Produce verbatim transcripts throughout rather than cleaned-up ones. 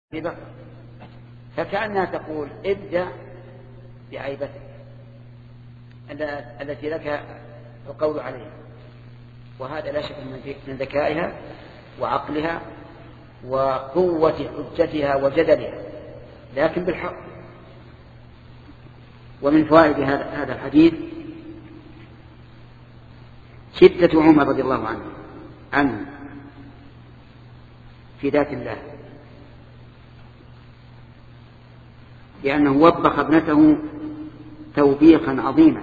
في بكر، فكأنها تقول ابدأ بعيبتك التي لك القول عليها، وهذا لا شك من ذكائها وعقلها وقوة حجتها وجدلها، لكن بالحق. ومن فوائد هذا الحديث شدة عمر رضي الله عنه عنه في ذات الله، لأنه وبخ ابنته توبيخا عظيما،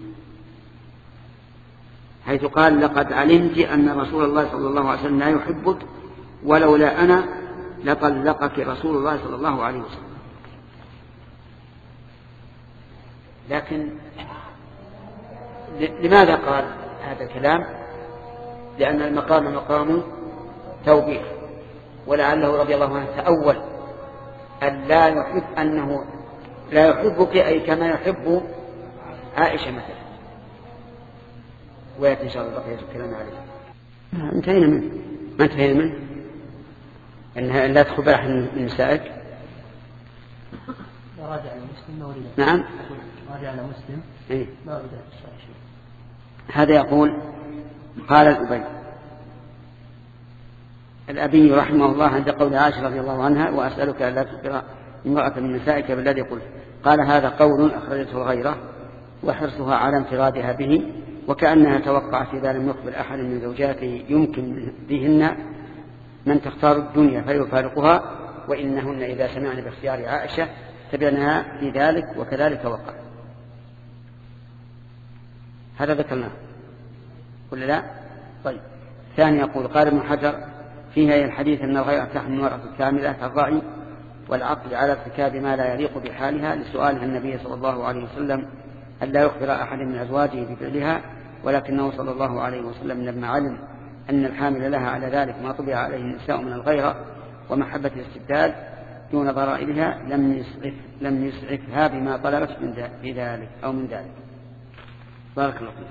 حيث قال: لقد علمت أن رسول الله صلى الله عليه وسلم لا يحبك، ولولا أنا لطلقك رسول الله صلى الله عليه وسلم. لكن لماذا قال هذا الكلام؟ لأن المقام مقام توبيخ، ولعله رضي الله عنه تأول أن لا يحب أنه لا يحبك أي كما يحب عائشة مثلا. ويأتي إن شاء الله بقية الكلام عليه. انتهينا منه ما انتهينا منه أنها لا تخبر أحد من نسائك. راجع على مسلم ما ولد. نعم راجع على مسلم إيه؟ ما ولد شيء. هذا يقول: قال الأبي الأبي رحمه الله عند قول عائشة رضي الله عنها: وأسألك ألا تخبر امرأة من نسائك بالذي قلت. قال: هذا قول أخرجته الغيرة وحرصها على انفرادها به، وكأنها توقعت إذا لم يخبر أحد من زوجاته يمكن بهن من تختار الدنيا فيفارقها، وإنهن إذا سمعن باختيار عائشة تبعنها في ذلك، وكذلك وقع. هذا ذكرناه ولا لا؟ طيب. ثاني يقول: قال ابن حجر فيها الحديث أن الغيرة تحمل المرأة الكاملة كالرأي والعقل على ارتكاب ما لا يليق بحالها، لسؤالها النبي صلى الله عليه وسلم أن لا يخبر أحد من أزواجه بفعلها، ولكنه صلى الله عليه وسلم لما علم أن الحامل لها على ذلك ما طبع عليه النساء من الغيرة ومحبة الاستبداد دون ضرائبها لم يسعف لم يسعفها بما طلبت من في ذلك أو من ذلك. بارك الله فيك.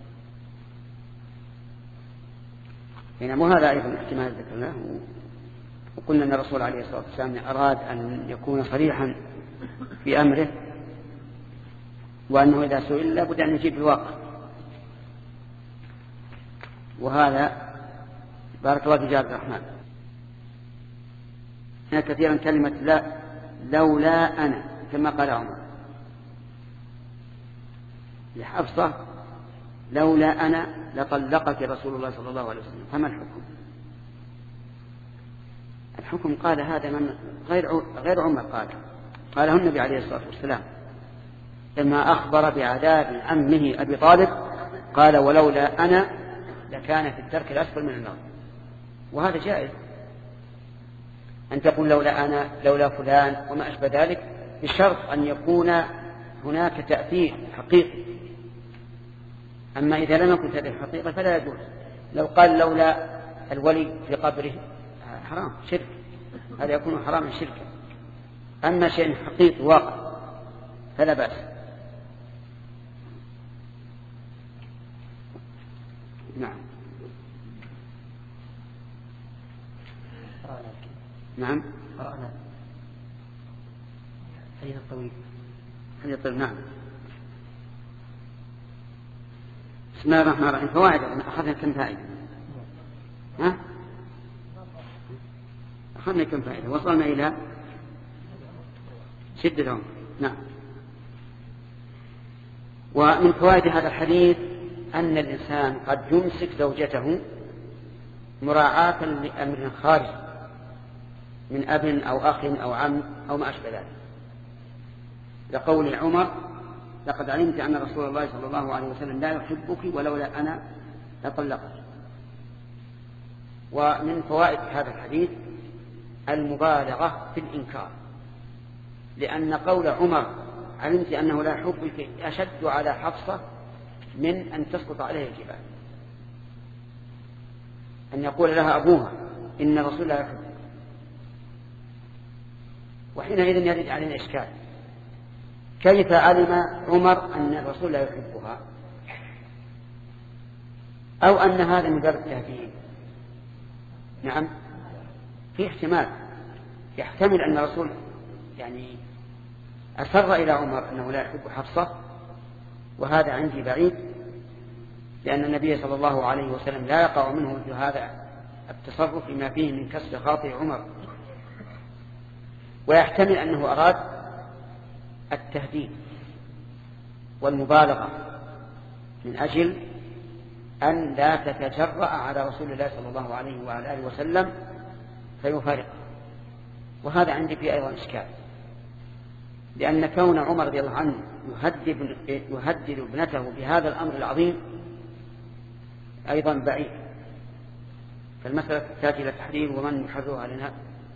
بينما هذا أيضا احتمال ذكرناه، وقلنا أن الرسول عليه الصلاة والسلام أراد أن يكون صريحا في أمره، وأنه إذا سئل لابد أن يجيب الواقع. وهذا بارك الله في عبد الرحمن هنا كثيرا كلمة لا لولا أنا كما قال عمر لحفصة: لولا أنا لطلقك رسول الله صلى الله عليه وسلم. فما الحكم؟ الحكم قال هذا من غير غير عمر، قال قاله النبي عليه الصلاة والسلام لما أخبر بعذاب عمه أبي طالب، قال: ولولا أنا لكان في الدرك الأسفل من النار. وهذا جائز أن تقول لولا أنا لولا فلان وما أشبه ذلك، بشرط أن يكون هناك تأثير حقيقي. أما إذا لم يكن تأثير حقيقي فلا يجوز. لو قال لولا الولي في قبره حرام شرك، هذا يكون حراما شركا. أما شيء حقيقي واقع فلا بأس. نعم نعم قرأنا حديث الطويل حديث الطويل. نعم. بسم الله الرحمن الرحيم. فوائد أخذنا كم فائدة؟ ها؟ أخذنا كم فائدة؟ وصلنا إلى شدة عمر. نعم. ومن فوائد هذا الحديث أن الإنسان قد يمسك زوجته مراعاة لأمر خارج من أب أو أخ أو عم أو ما أشبه ذلك، لقول عمر: لقد علمت أن رسول الله صلى الله عليه وسلم لا يحبك ولولا أنا لطلقك. ومن فوائد هذا الحديث المبالغة في الإنكار، لأن قول عمر علمت أنه لا يحبك أشد على حفصة من أن تسقط عليه الجبال، أن يقول لها أبوها إن الرسول لا يحبك، وحينئذ يرد علينا إشكال: كيف علم عمر أن الرسول لا يحبها؟ أو أن هذا من باب التهديد؟ نعم، في احتمال يحتمل أن الرسول يعني أسر إلى عمر أنه لا يحب حفصة، وهذا عندي بعيد، لأن النبي صلى الله عليه وسلم لا يقع منه مثل هذا التصرف لما فيه من كسر خاطر عمر. ويحتمل أنه أراد التهديد والمبالغة من أجل أن لا تتجرأ على رسول الله صلى الله عليه وعلى آله وسلم فيفارقه. وهذا عندي فيه أيضا إشكال، لأن كون عمر رضي الله عنه يهدد, يهدد ابنته بهذا الأمر العظيم أيضا بعيد، فالمسألة تحتاج إلى تحرير. ومن يحررها لنا؟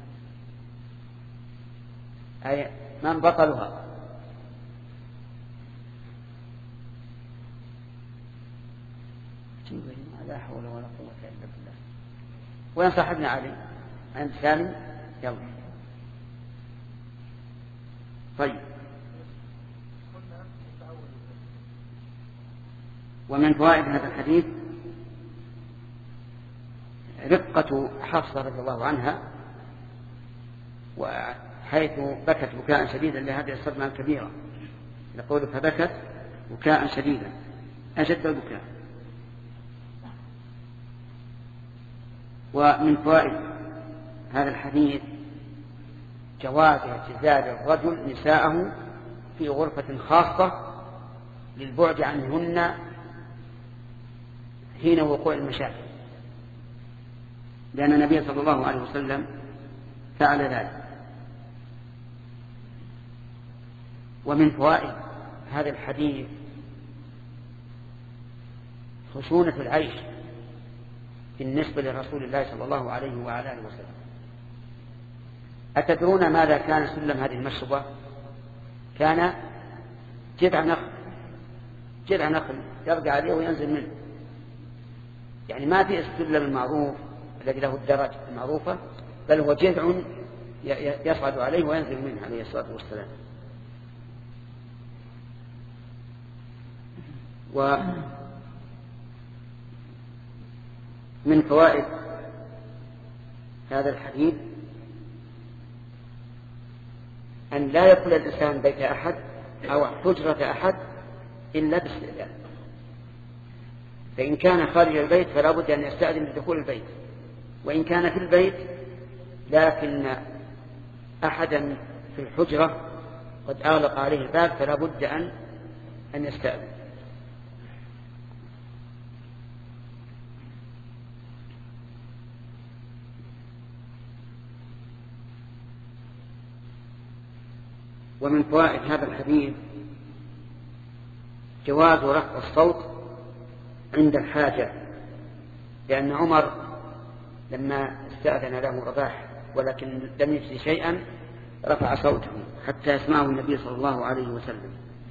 أي من بطلها؟ لا حول ولا قوة إلا بالله. وين صاحبنا علي؟ عند سالم؟ يلا. طيب. ومن فوائد هذا الحديث رقة حفصة رضي الله عنها، وحيث بكت بكاء شديدا لهذه الصدمة الكبيرة، يقول فبكت بكاء شديدا أشد البكاء. ومن فوائد هذا الحديث جواز اعتزال الرجل نساءه في غرفة خاصة للبعد عنهن حين وقوع المشاكل، لأن النبي صلى الله عليه وسلم فعل ذلك. ومن فوائد هذا الحديث خشونة العيش بالنسبة لرسول الله صلى الله عليه وعلى آله وسلم. أتدرون ماذا كان سلم هذه المشربة؟ كان جذع نخل، جذع نخل يرجع عليه وينزل منه، يعني ما في السلم المعروف الذي له الدرج المعروفة، بل هو جذع يصعد عليه وينزل منه عليه الصلاة والسلام. ومن فوائد هذا الحديث أن لا يدخل الإنسان بيت أحد أو حجرة أحد إلا باستئذان، فإن كان خارج البيت فلا بد أن يستأذن لدخول البيت، وإن كان في البيت لكن أحدا في الحجرة قد أغلق عليه الباب فلا بد أن أن يستأذن. ومن فوائد هذا الحديث جواز رفع الصوت عند الحاجة، لأن عمر لما استأذن له رباح ولكن لم يجد شيئا رفع صوته حتى يسمعه النبي صلى الله عليه وسلم.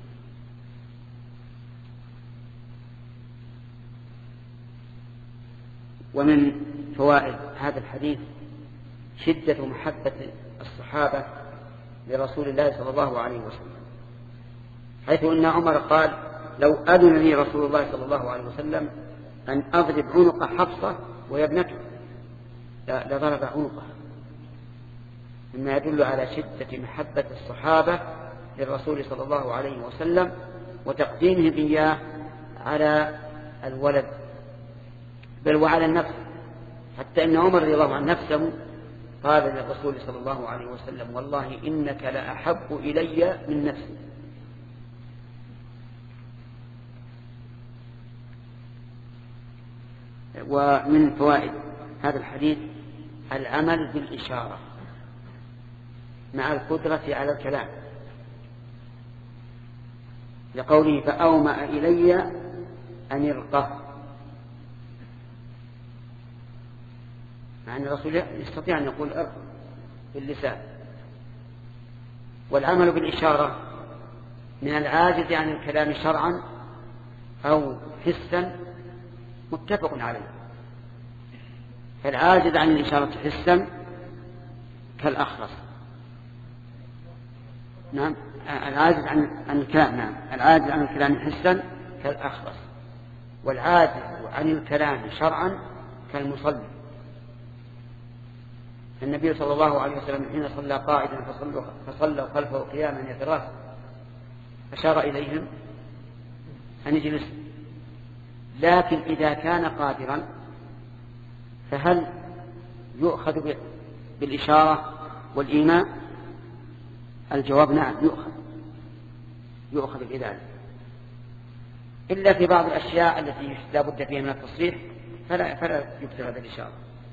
ومن فوائد هذا الحديث شدة محبة الصحابة لرسول الله صلى الله عليه وسلم، حيث أن عمر قال لو أذن لي رسول الله صلى الله عليه وسلم أن أضرب عنق حفصة وهي ابنته لضرب عنقه، مما يدل على شدة محبة الصحابة للرسول صلى الله عليه وسلم وتقديمهم إياه على الولد بل وعلى النفس، حتى أن عمر رضي الله عنه نفسه قال للرسول صلى الله عليه وسلم والله إنك لأحب إلي من نفسي. ومن فوائد هذا الحديث العمل بالإشارة مع القدرة على الكلام، لقوله فأومأ إلي أن يرقه، مع أن الرسول يستطيع أن يقول أرق باللسان. والعمل بالإشارة من العاجز عن الكلام شرعا أو حسا متفق عليه، فالعاجز عن الإشارة حسا كالأخرس، نعم العاجز عن عن الكلام، نعم العاجز عن الكلام حسا كالأخرس، والعاجز عن الكلام شرعا كالمصلي. النبي صلى الله عليه وسلم حين صلى قائدا فصلوا, فصلوا خلفه قياما يتراس أشار إليهم أن يجلسوا. لكن إذا كان قادرا فهل يؤخذ بالإشارة والإيماء؟ الجواب نعم، يؤخذ يؤخذ بذلك، إلا في بعض الأشياء التي لا بد فيها من التصريح فلا, فلا يكتب هذا الإشارة.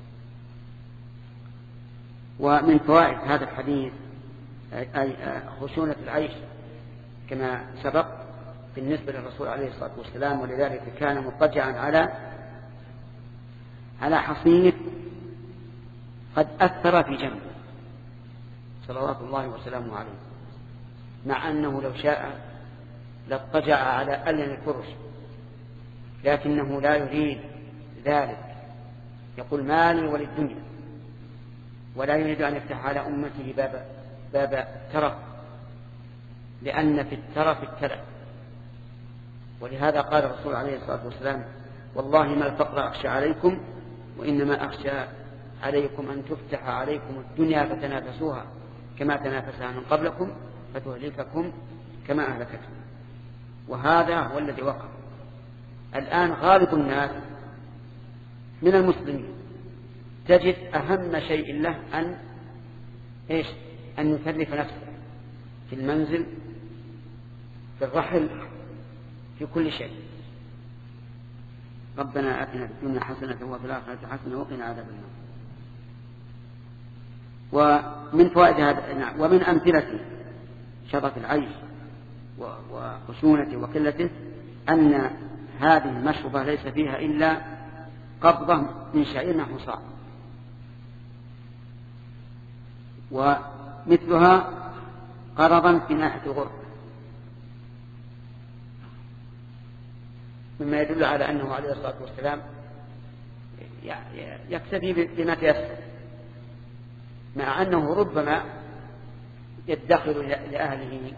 ومن فوائد هذا الحديث أي خشونة العيش كما سبق بالنسبة للرسول عليه الصلاة والسلام، ولذلك كان مضطجعا على على حصير قد أثر في جنبه صلوات الله وسلامه عليه، مع أنه لو شاء لاضطجع على ألين الفرش، لكنه لا يريد ذلك، يقول مالي وللدنيا، ولا يريد أن يفتح على أمته باب, باب الترف، لأن في الترف التلف. ولهذا قال الرسول عليه الصلاة والسلام والله ما الفقر أخشى عليكم وإنما أخشى عليكم أن تفتح عليكم الدنيا فتنافسوها كما تنافسها من قبلكم فتهلككم كما أهلكتكم. وهذا هو الذي وقع الآن. غالب الناس من المسلمين تجد أهم شيء له أن إيش أن يكلف نفسه في المنزل، في الرحل، في كل شيء. ربنا آتنا في الدنيا حسنة وفي الآخرة حسنة وقنا عذاب النار. ومن فوائد هذا ومن أمثلة شرف العيش وخشونته وقلته أن هذه المشربة ليس فيها إلا قبضة من شعير نحو صاع، ومثلها قرضا في ناحية غر، مما يدل على أنه عليه الصلاة والسلام يكتفي بما تيسر، مع أنه ربما يدخر لأهله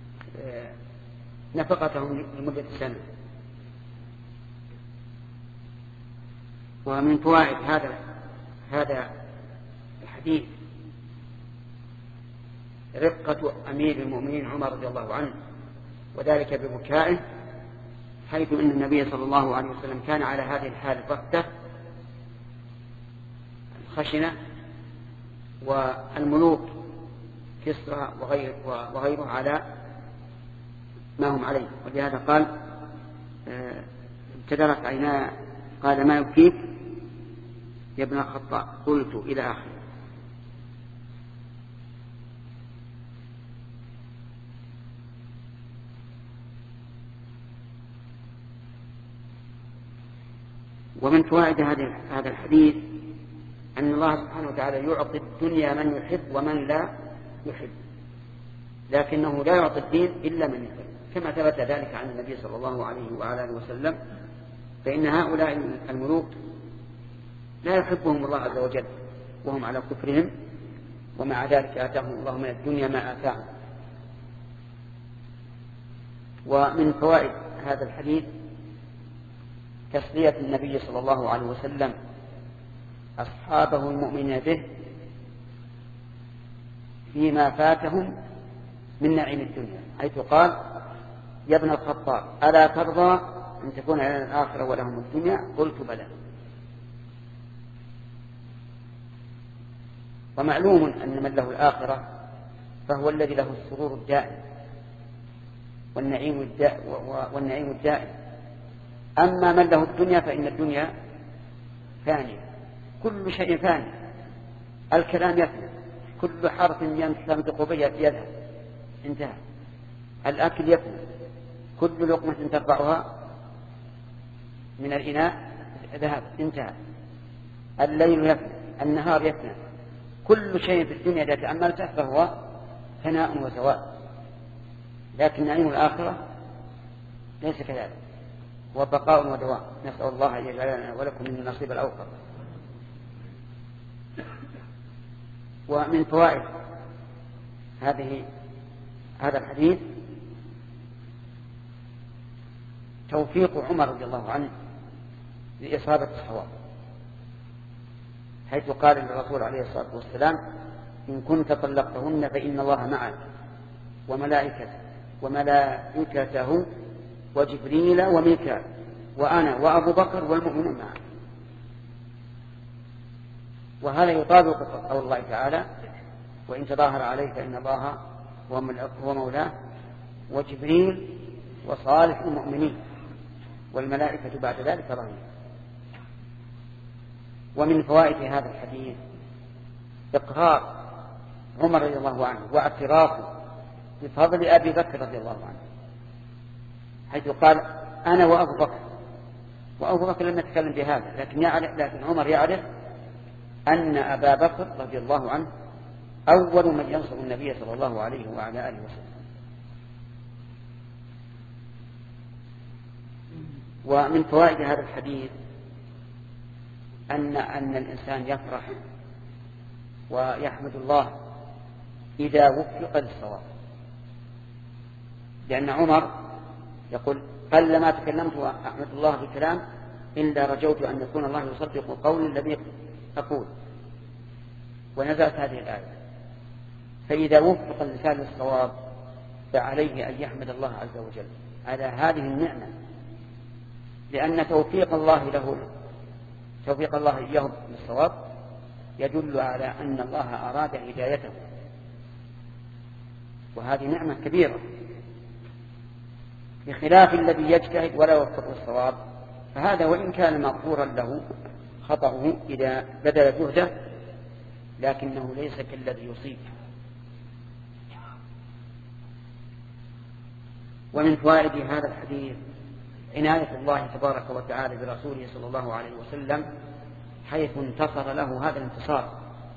نفقتهم لمدة سنة. ومن فوائد هذا هذا الحديث رقة أمير المؤمنين عمر رضي الله عنه، وذلك ببكائه، حيث أن النبي صلى الله عليه وسلم كان على هذه الحال الرقة الخشنة، والملوك كسرى وغير وغيره على ما هم عليه. ولهذا قال ابتدرت عيناه، قال ما يبكيك يا ابن الخطاب؟ قلت إلى آخره. ومن فوائد هذا الحديث أن الله سبحانه وتعالى يعطي الدنيا من يحب ومن لا يحب، لكنه لا يعطي الدين إلا من يحب، كما ثبت ذلك عن النبي صلى الله عليه وعلى آله وسلم. فإن هؤلاء الملوك لا يحبهم الله عز وجل وهم على كفرهم، ومع ذلك آتاهم الله من الدنيا ما آتاهم. ومن فوائد هذا الحديث تسلية النبي صلى الله عليه وسلم أصحابه المؤمنين به فيما فاتهم من نعيم الدنيا، حيث قال يا ابن الخطاب ألا ترضى أن تكون لنا الآخرة ولهم الدنيا؟ قلت بلى. ومعلوم أن من له الآخرة فهو الذي له السرور الدائم والنعيم الدائم, والنعيم الدائم. أما من له الدنيا فإن الدنيا فانية، كل شيء فاني، الكلام يفنى، كل حرف ينطق به يذهب انتهى، الأكل يفنى، كل لقمة ترفعها من الإناء ذهب انتهى، الليل يفنى، النهار يفنى، كل شيء في الدنيا إذا تأملته فهو فناء وزوال. لكن نعيم الآخرة ليس كذلك، هو بقاء ودوام. نسأل الله أن يجعلنا ولكم من النصيب الأوفر. ومن فوائد هذه هذا الحديث توفيق عمر رضي الله عنه لإصابة الصواب، حيث قال للرسول عليه الصلاة والسلام: إن كنت طلقتهن فإن الله معك وملائكته وملائكته وجبريل وميكال وأنا وأبو بكر والمؤمنون معك. وهذا يطابق قول الله تعالى: وإن تظاهر عليه فإن الله هو مولاه وجبريل وصالح المؤمنين والملائكة بعد ذلك ظهير. ومن فوائد هذا الحديث إقرار عمر رضي الله عنه واعترافه بفضل أبي بكر رضي الله عنه، حيث قال: أنا وأبو بكر. وأبو بكر لم يتكلم بهذا، لكن, يعرف لكن عمر يعرف أن أبا بكر رضي الله عنه أول من ينصر النبي صلى الله عليه وعلى آله وسلم. ومن فوائد هذا الحديث أن أن الإنسان يفرح ويحمد الله إذا وفق للصواب، لأن عمر يقول: قل ما تكلمت وأحمد الله بكلام إلا رجوت أن يكون الله يصدق قولي الذي أقول. ونزلت هذه الآية. فإذا وفق اللسان للصواب فعليه أن يحمد الله عز وجل على هذه النعمة، لأن توفيق الله له توفيق الله إياه للصواب يدل على أن الله أراد هدايته، وهذه نعمة كبيرة، بخلاف الذي يجتهد ولا يوفق للصواب، فهذا وإن كان مغفورا له خطأه إذا بذل جهده، لكنه ليس كالذي يصيب. ومن فوائد هذا الحديث عناية الله تبارك وتعالى برسوله صلى الله عليه وسلم، حيث انتصر له هذا الانتصار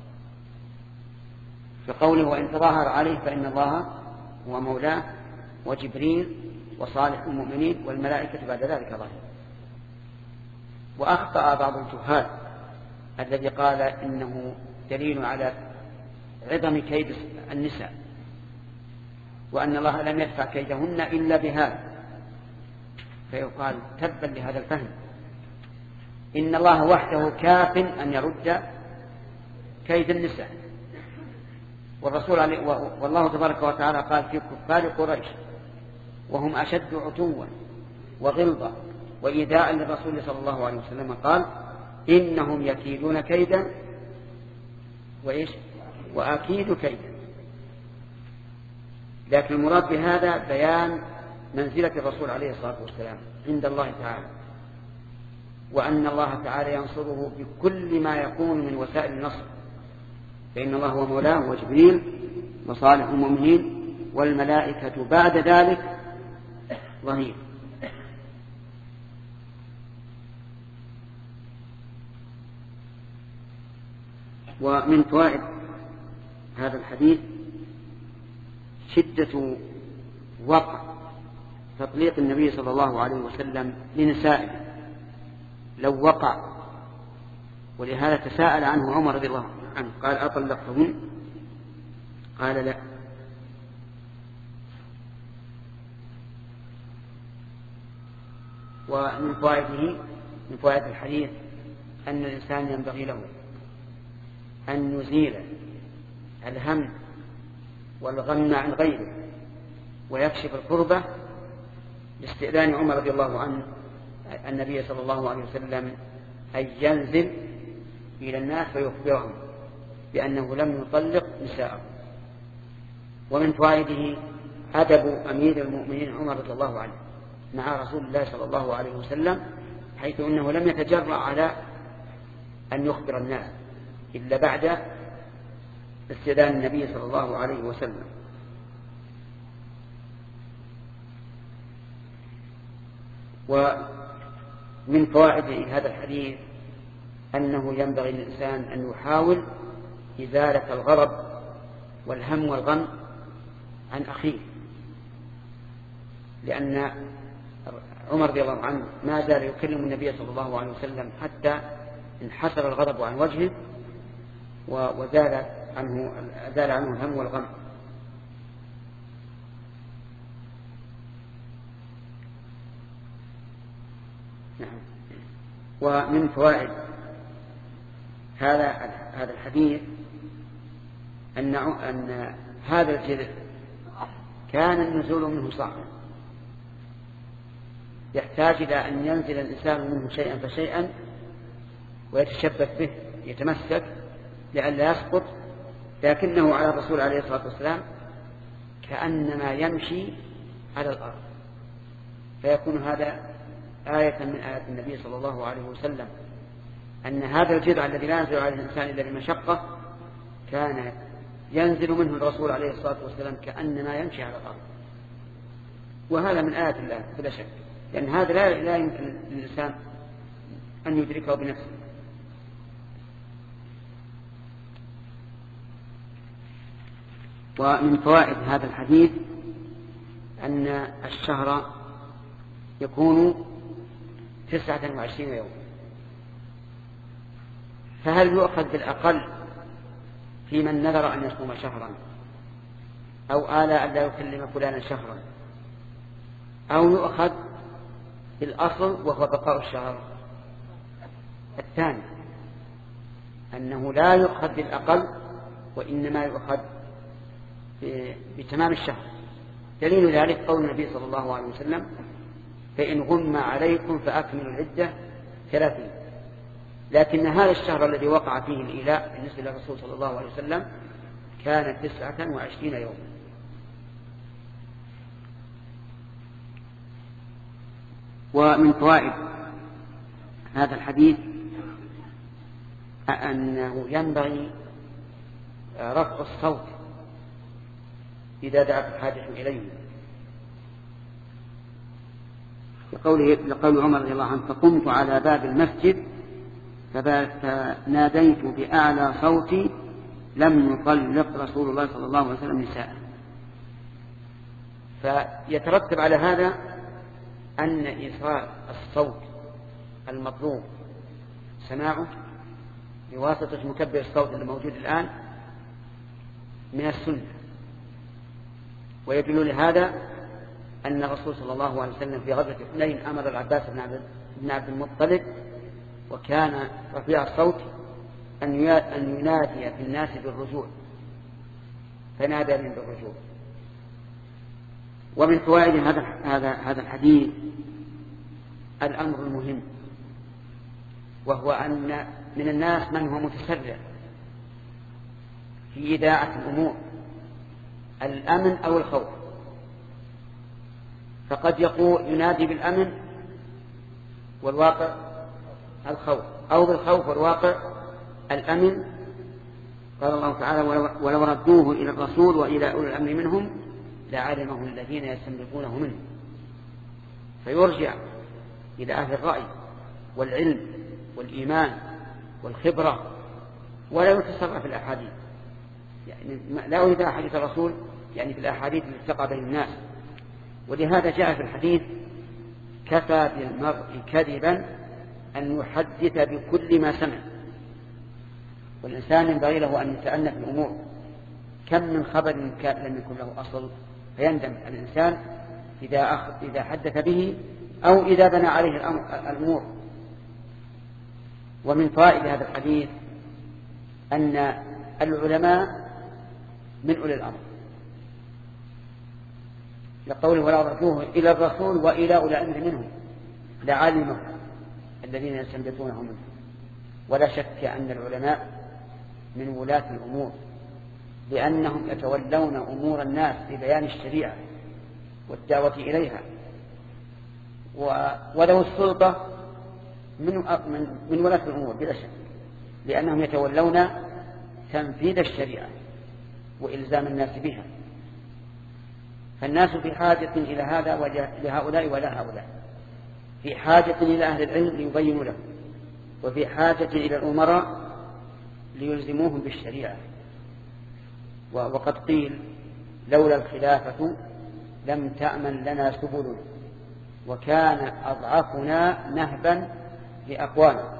بقوله: وإن تظاهر عليه فإن الله هو مولاه وجبريل وصالح المؤمنين والملائكة بعد ذلك ظهير. وأخطأ بعض الجهال الذي قال إنه دليل على عظم كيد النساء، وأن الله لم يدفع كيدهن إلا بهذا، فيقال: تبا لهذا الفهم، إن الله وحده كاف أن يرد كيد النساء. والرسول عليه والله تبارك وتعالى قال في كفار قريش وهم أشد عتوا وغلظة وإيذاء للرسول صلى الله عليه وسلم، قال: إنهم يكيدون كيدا وإيش وأكيد كيدا. لكن المراد بهذا بيان منزلة الرسول عليه الصلاة والسلام عند الله تعالى، وأن الله تعالى ينصره بكل ما يكون من وسائل النصر، فإن الله هو مولاه وجبريل وصالح المؤمنين والملائكة بعد ذلك ظهير. ومن فوائد هذا الحديث شدة وقع تطليق النبي صلى الله عليه وسلم لنسائه لو وقع، ولهذا تساءل عنه عمر رضي الله عنه قال: أطلقتهن؟ قال: لا. ومن فوائده من فوائد الحديث أن الإنسان ينبغي له أن يزيل الهم والغم عن غيره ويكشف الكربة باستئذان عمر رضي الله عنه النبي صلى الله عليه وسلم أن ينزل إلى الناس ويخبرهم بأنه لم يطلق نساءه. ومن فوائده أدب أمير المؤمنين عمر رضي الله عنه مع رسول الله صلى الله عليه وسلم، حيث أنه لم يتجرأ على أن يخبر الناس إلا بعد استئذان النبي صلى الله عليه وسلم. ومن فوائد هذا الحديث أنه ينبغي للإنسان أن يحاول إزالة الغضب والهم والغم عن أخيه، لأن عمر رضي الله عنه ما زال يكلم النبي صلى الله عليه وسلم حتى انحسر الغضب عن وجهه وزال عنه زال عنه الهم والغم. نعم. ومن فوائد هذا هذا الحديث أن أن هذا الجذع كان النزول منه صعبا، يحتاج إلى أن ينزل الإنسان منه شيئا فشيئا ويتشبث به يتمسك لئلا يسقط، لكنه على الرسول عليه الصلاة والسلام كأنما يمشي على الأرض، فيكون هذا آية من آيات النبي صلى الله عليه وسلم أن هذا الجذع الذي لا ينزل عليه الإنسان إلا بمشقة كان ينزل منه الرسول عليه الصلاة والسلام كأنما يمشي على الأرض، وهذا من آيات الله بلا شك، لأن هذا لا, لا يمكن للإنسان أن يدركه بنفسه. ومن فوائد هذا الحديث أن الشهر يكون تسعة وعشرين يوم، فهل يؤخذ بالأقل في من نذر أن يصوم شهرا، أو آلى أن لا يكلم فلانا شهرا، أو يؤخذ بالأصل وهو بقاء الشهر؟ الثاني أنه لا يؤخذ بالأقل وإنما يؤخذ بتمام الشهر. دليل ذلك قول النبي صلى الله عليه وسلم: فإن غم عليكم فأكملوا العدة ثلاثين. لكن هذا الشهر الذي وقع فيه الإيلاء بالنسبة للرسول صلى الله عليه وسلم كان تسعة وعشرين يوم. ومن فوائد هذا الحديث أنه ينبغي رفع الصوت إذا دعت الحاجة إليه، لقوله لقول عمر رضي الله عنه: فقمت على باب المسجد فناديت بأعلى صوتي لم يطلق رسول الله صلى الله عليه وسلم نساء. فيترتب على هذا أن إيصال الصوت المطلوب سماعه بواسطة مكبر الصوت الموجود الآن من السنة. ويدل لهذا أن الرسول صلى الله عليه وسلم في غزوة حنين أمر العباس بن عبد المطلب وكان رفيع الصوت أن ينادي في الناس بالرجوع، فنادى من بالرجوع. ومن فوائد هذا هذا هذا الحديث الأمر المهم، وهو أن من الناس من هو متسرع في إذاعة الأمور، الأمن أو الخوف، فقد يقول ينادي بالأمن والواقع الخوف، أو بالخوف والواقع الأمن. قال الله تعالى: ولو ردوه إلى الرسول وإلى أولي الأمر منهم لعلمه الذين يستنبطونه منه. فيرجع إلى أهل الرأي والعلم والإيمان والخبرة، ولا يتسرع في الأحاديث، يعني لا أريد أحاديث الرسول يعني في الأحاديث التي تقع بين الناس. ولهذا جاء في الحديث: كفى بالمرء كذبا أن يحدث بكل ما سمع. والإنسان ينبغي له أن يتأنى في الأمور، كم من خبر لم يكن له أصل، فيندم الإنسان إذا, أخذ إذا حدث به أو إذا بنى عليه الأمور. ومن فوائد هذا الحديث أن العلماء من أولي الأمر، لقوله: ولا ردوه إلى الرسول وإلى أولي الأمر منهم لعلمه الذين يستنبطونه منه. ولا شك أن العلماء من ولاة الأمور، لأنهم يتولون أمور الناس ببيان الشريعة والدعوة إليها، ولو السلطة من من ولاة الأمور بلا شك، لأنهم يتولون تنفيذ الشريعة وإلزام الناس بها. فالناس في حاجة إلى هذا ولهؤلاء ولا هؤلاء، في حاجة إلى أهل العلم ليبينوا له، وفي حاجة إلى الأمراء ليلزموهم بالشريعة. وقد قيل: لولا الخلافة لم تأمن لنا سبل، وكان أضعفنا نهبا لأقوام.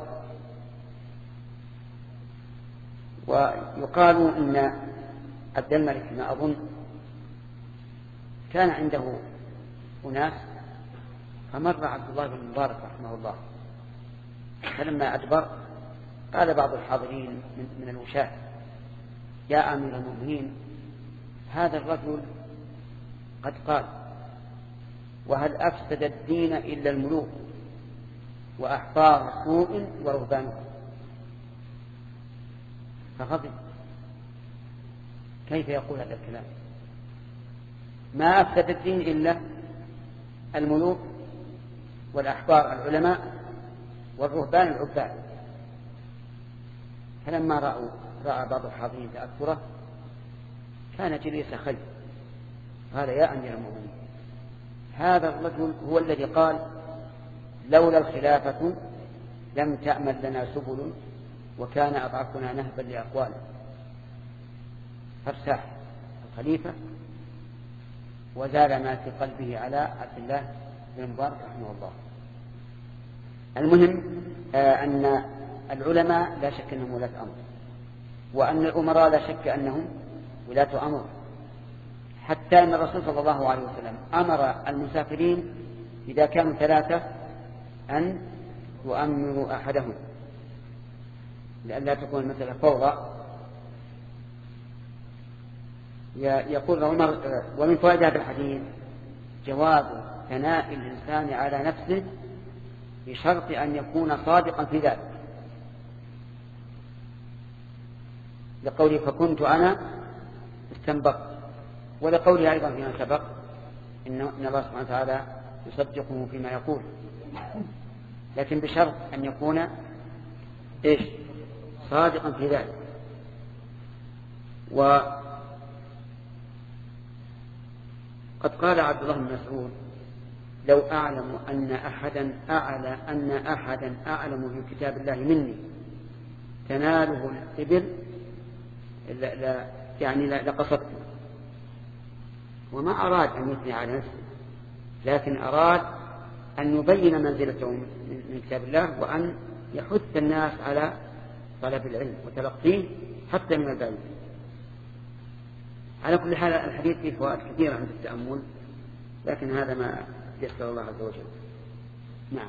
ويقال إن عبد الملك ما أظن كان عنده أناس، فمر عبد الله بن مبارك رحمه الله، فلما أدبر قال بعض الحاضرين من, من الوشاة: يا أمير المؤمنين، هذا الرجل قد قال: وهل أفسد الدين إلا الملوك وأحبار سوء ورهبان. فغضب: كيف يقول هذا الكلام؟ ما أفسد الدين إلا الملوك والأحبار العلماء والرهبان العباد. فلما رأوا رأى بعض الحاضرين تأثره كان جليس خلف قال: يا أمير المؤمنين، هذا الرجل هو الذي قال: لولا الخلافة لم تأمن لنا سبل وكان أضعفنا نهبا لأقواله. فارتاح الخليفة وزال ما في قلبه على عبد الله بن مبارك رحمه الله. المهم آه أن العلماء لا شك أنهم ولاة أمر، وأن الأمراء لا شك أنهم ولاة أمر، حتى أن الرسول صلى الله عليه وسلم أمر المسافرين إذا كانوا ثلاثة أن يؤمروا أحدهم لئلا تكون المسألة فوضى. يقول عمر: ومن فوائد هذا الحديث جواز ثناء الإنسان على نفسه بشرط أن يكون صادقا في ذلك، لقوله: فكنت أنا استنبطت، ولقوله أيضا فيما سبق: إن الله سبحانه وتعالى يصدقه فيما يقول، لكن بشرط أن يكون إيش؟ صادقا في ذلك. وقد قال عبد الله بن مسعود: لو أعلم أن أحدا أعلى أن أحدا أعلم بكتاب الله مني تناله الإبل لا لا يعني لقصدته. وما أراد أن يثني على نفسه، لكن أراد أن يبين منزلته من كتاب الله، وأن يحث الناس على طلب العلم وتلقيه حتى من البعيد. على كل حال الحديث فيه فوائد كثيرة عند التأمل، لكن هذا ما يسر الله عز وجل. نعم.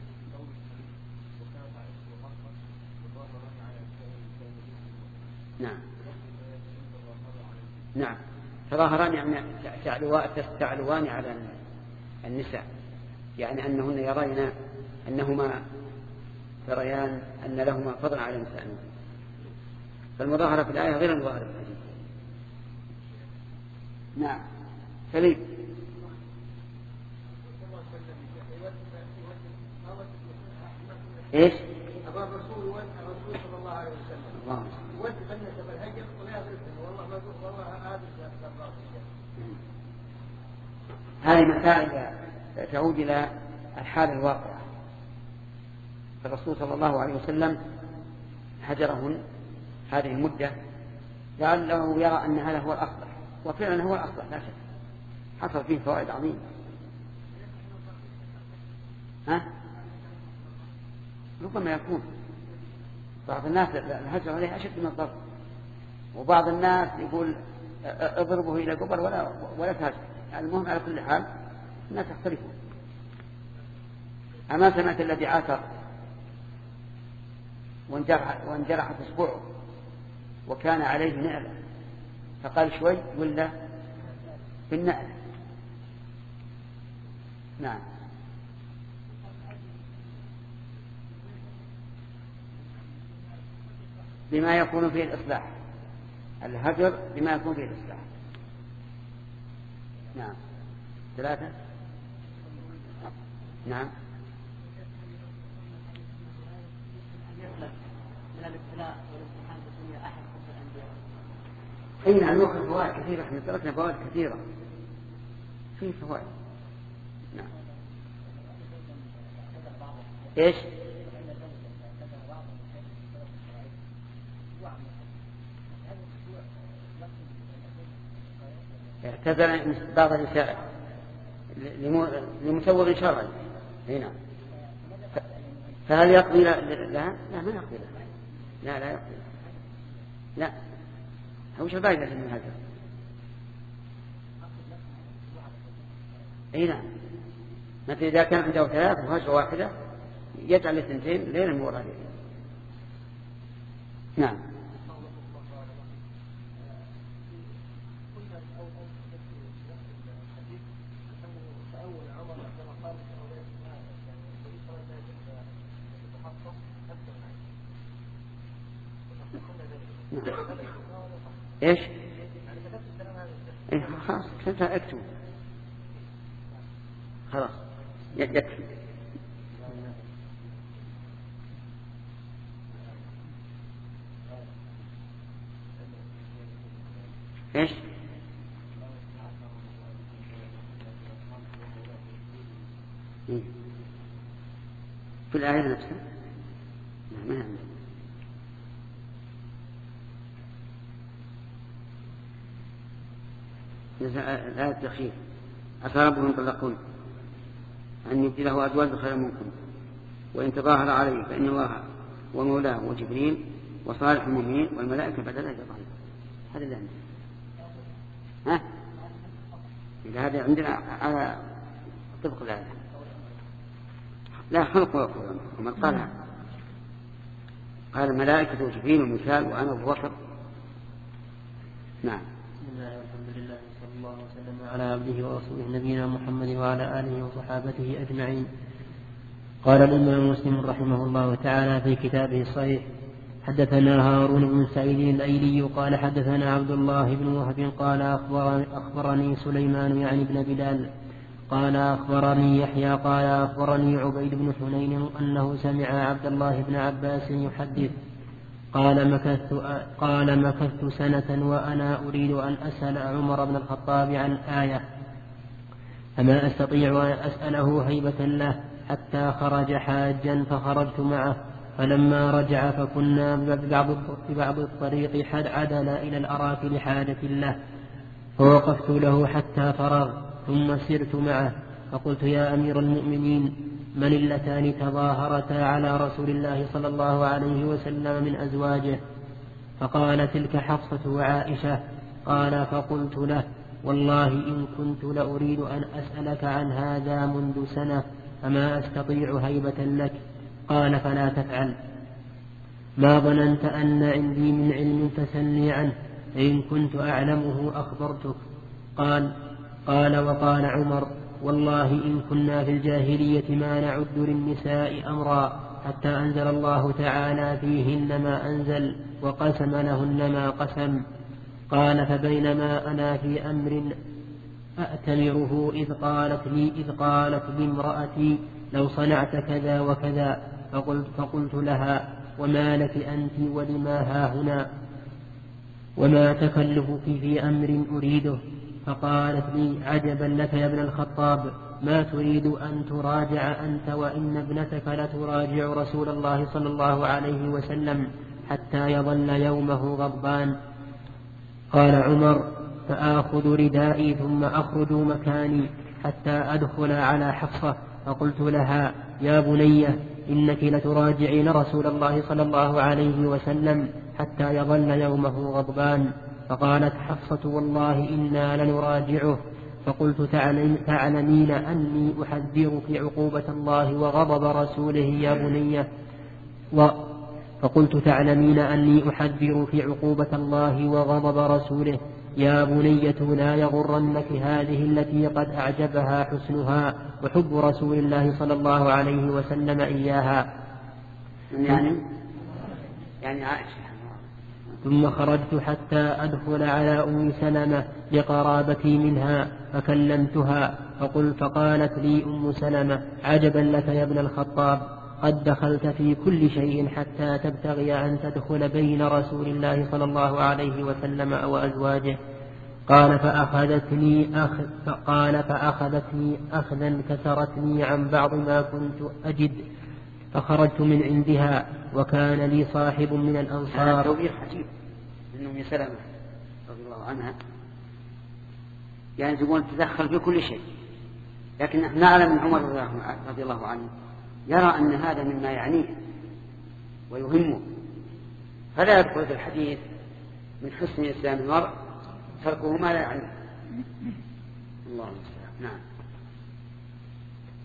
نعم نعم تظاهران يعني تستعلوان على النساء، يعني أنهن يرين أنهما تريان أن لهما فضلا على النساء، فالمظاهرة في الآية غير المظاهرة في الحديث. نعم. سليم. ايش؟ أبا الرسول والرسول صلى الله عليه وسلم يوجه الناس بالهجر ولا يغرفهم، والله ما يقول والله هذا هذه مسائل تعود إلى الحال الواقع. فالرسول صلى الله عليه وسلم هجرهن هذه المدة لعله يرى أن هذا هو الأصلح، وفعلا هو الأصلح لا شك، حصل فيه فوائد عظيمة. ها؟ ربما يكون بعض الناس الهجر عليه أشد من الضرب، وبعض الناس يقول اضربه إلى قبر ولا ولا تهجر. يعني المهم على كل حال الناس يختلفون. أما سمعت الذي عاثر وانجرحت أسبوعه وكان عليه نعلة فقال شوي ولا في النعلة. نعم. بما يكون فيه الإصلاح، الهجر بما يكون فيه الإصلاح. نعم. ثلاثة. نعم. أي نعم، نأخذ فوائد كثيرة، احنا تركنا فوائد كثيرة، في فوائد. نعم. ايش؟ اعتذر بعض النساء لمسوغ شرعي. هنا فهل يقضي؟ لا لا, لا ما يقضي. لا لا يقضي. لا هو شو فائدة من هذا؟ اي نعم. مثل إذا كان عنده ثلاث وهجرة واحدة يجعل الاثنتين غير المراد. نعم. ايش؟ ايه خلاص اكتب خلاص يكفي. ايش؟ إيه؟ في الآية نفسها ما عندي. الآية التخيير عسى ربهم يطلقون أن يبدله أزواج خيرا منكم وإن تظاهر عليه فإن الله ومولاه وجبريل وصالح المؤمنين والملائكة بعد ذلك ظهير. هذا اللي عندنا. ها؟ إذا هذا عندنا على طبق الآية. لا خلق وقوة ومن قالها قال الملائكة وجبريل وميكال وأنا أبو بكر. نعم. بسم الله والحمد لله صلى الله وسلم على عبده ورسوله نبينا محمد وعلى آله وصحابته أجمعين. قال الإمام مسلم رحمه الله تعالى في كتابه الصحيح: حدثنا هارون بن سعيد الأيلي قال حدثنا عبد الله بن وهب قال أخبرني سليمان يعني بن بلال قال أخبرني يحيى قال أخبرني عبيد بن حنين أنه سمع عبد الله بن عباس يحدث قال مكثت, قال مكثت سنة وأنا أريد أن أسأل عمر بن الخطاب عن آية فما أستطيع أن أسأله هيبة له حتى خرج حاجا فخرجت معه فلما رجع فكنا ببعض الطريق حد عدل إلى الأراك لحاجة له فوقفت له حتى فرغ ثم سرت معه فقلت: يا أمير المؤمنين، من اللتان تظاهرتا على رسول الله صلى الله عليه وسلم من أزواجه؟ فقال: تلك حفصة وعائشة. قال: فقلت له: والله إن كنت لأريد أن أسألك عن هذا منذ سنة فما أستطيع هيبة لك. قال: فلا تفعل. ما ظننت أن عندي من علم تسلني عنه؟ إن كنت أعلمه أخبرتك. قال قال وقال عمر: والله إن كنا في الجاهلية ما نعد للنساء أمرا حتى أنزل الله تعالى فيهن ما أنزل وقسم لهن ما قسم. قال: فبينما أنا في أمر أأتمره إذ قالت لي إذ قالت لي امرأتي: لو صنعت كذا وكذا. فقلت, فقلت لها: وما لك أنت ولما هاهنا؟ وما تكلفك في أمر أريده؟ فقالت لي: عجبا لك يا ابن الخطاب، ما تريد أن تراجع أنت وإن ابنتك لتراجع رسول الله صلى الله عليه وسلم حتى يظل يومه غضبان. قال عمر: فآخذ ردائي ثم أخرج مكاني حتى أدخل على حفصة. فقلت لها: يا بنية، إنك لتراجعين رسول الله صلى الله عليه وسلم حتى يظل يومه غضبان. فقالت حفصة: والله إنا لنراجعه. فقلت: تعلمين أني أحذرك عقوبة الله وغضب رسوله يا بنية و فقلت تعلمين أني أحذرك عقوبة الله وغضب رسوله يا بنية، لا يغرنك هذه التي قد أعجبها حسنها وحب رسول الله صلى الله عليه وسلم إياها. يعني يعني عائشة. ثم خرجت حتى أدخل على أم سلمة لقرابتي منها فكلمتها فقلت فقالت لي أم سلمة: عجبا لك يا ابن الخطاب، قد دخلت في كل شيء حتى تبتغي أن تدخل بين رسول الله صلى الله عليه وسلم وأزواجه. قال فأخذتني أخ... قال فأخذتني أخذا كسرتني عن بعض ما كنت أجد، فخرجت من عندها وكان لي صاحب من الأنصار. هذا توبيخ عجيب من أم سلمة رضي الله عنها، يعني تقول تدخل في كل شيء، لكن نحن نعلم من عمر رضي الله عنه يرى أن هذا مما يعنيه ويهمه، فلا يدخل في الحديث من حسن إسلام المرء تركه ما لا يعنيه. الله المستعان. نعم.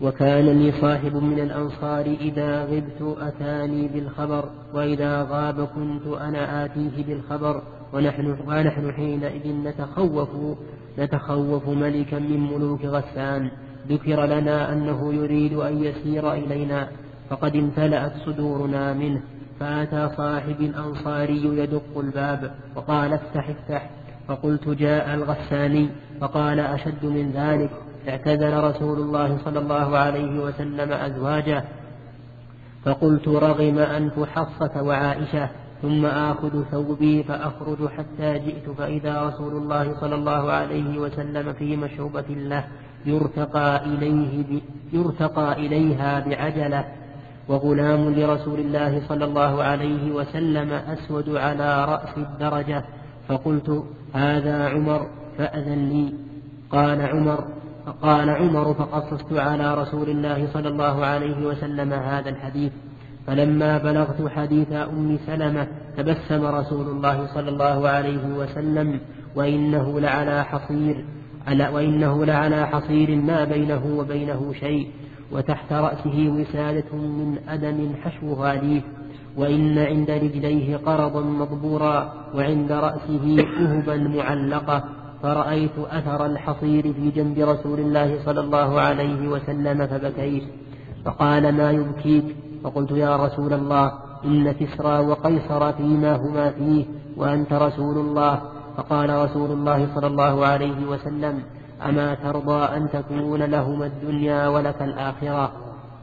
وكان لي صاحب من الأنصار إذا غبت أتاني بالخبر وإذا غاب كنت أنا آتيه بالخبر ونحن, ونحن حينئذ نتخوف, نتخوف ملكا من ملوك غسان ذكر لنا أنه يريد أن يسير إلينا فقد امتلأت صدورنا منه. فأتى صاحب الأنصاري يدق الباب وقال افتح افتح. فقلت جاء الغساني. فقال أشد من ذلك اعتزل رسول الله صلى الله عليه وسلم أزواجه. فقلت رغم أنف حفصة وعائشة ثم آخذ ثوبي فأخرج حتى جئت فإذا رسول الله صلى الله عليه وسلم في مشروبة له يرتقى, إليه ب... يرتقى إليها بعجلة وغلام لرسول الله صلى الله عليه وسلم أسود على رأس الدرجة. فقلت هذا عمر فأذن لي. قال عمر قال عمر فقصصت على رسول الله صلى الله عليه وسلم هذا الحديث. فلما بلغت حديث أم سلمة تبسم رسول الله صلى الله عليه وسلم وإنه لعلى حصير وإنه لعلى حصير ما بينه وبينه شيء وتحت رأسه وسادة من أدم حشوها ليف وإن عند رجليه قرضا مضبورا وعند رأسه أهبا معلقة. فرأيت أثر الحصير في جنب رسول الله صلى الله عليه وسلم فبكيت. فقال ما يبكيك؟ فقلت يا رسول الله إن كسرى وقيصر فيما هما فيه وأنت رسول الله. فقال رسول الله صلى الله عليه وسلم أما ترضى أن تكون لهما الدنيا ولك الآخرة؟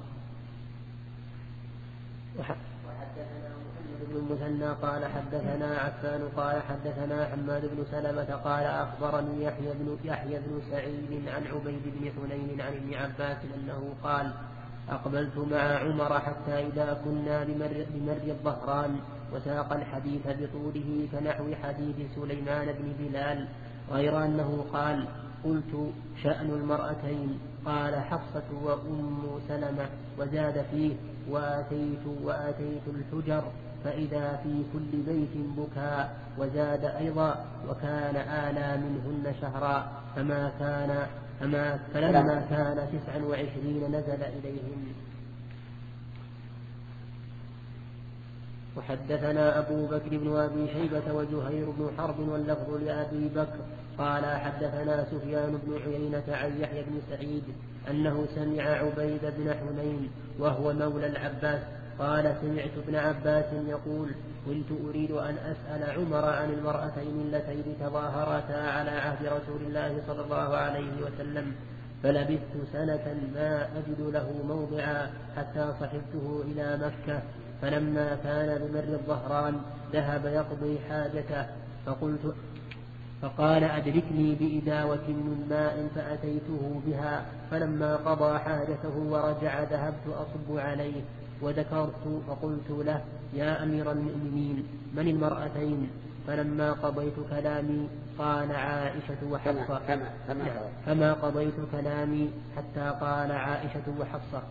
المثنى قال حدثنا عفان قال حدثنا حماد بن سلمة قال أخبرني يحيى بن, يحيى بن سعيد عن عبيد بن حنين عن ابن عباس أنه قال أقبلت مع عمر حتى إذا كنا بمر, بمر الظهران وساق الحديث بطوله كنحو حديث سليمان بن بلال غير أنه قال قلت شأن المرأتين قال حفصة وأم سلمة وزاد فيه وآتيت, وآتيت الحجر فإذا في كل بيت بكاء وزاد أيضا وكان آلى منهن شهرا فما كان فما فلما كان تسعا وعشرين نزل إليهم. وحدثنا أبو بكر بن أبي شيبة وزهير بن حرب واللفظ لأبي بكر قال حدثنا سفيان بن عيينة عن يحيى بن سعيد أنه سمع عبيد بن حنين وهو مولى العباس قال سمعت ابن عباس يقول كنت أريد أن أسأل عمر عن المرأتين اللتين تظاهرتا على عهد رسول الله صلى الله عليه وسلم فلبثت سنة ما أجد له موضعا حتى صحبته إلى مكة فلما كان بمر الظهران ذهب يقضي حاجته فقلت فقال أدركني بإداوة من ماء فأتيته بها فلما قضى حاجته ورجع ذهبت أصب عليه وذكرت فقلت له يا أمير المؤمنين من المرأتين؟ فلما قضيت كلامي قال عائشة وحفصة فما, فما, فما قضيت كلامي حتى قال عائشة وحفصة.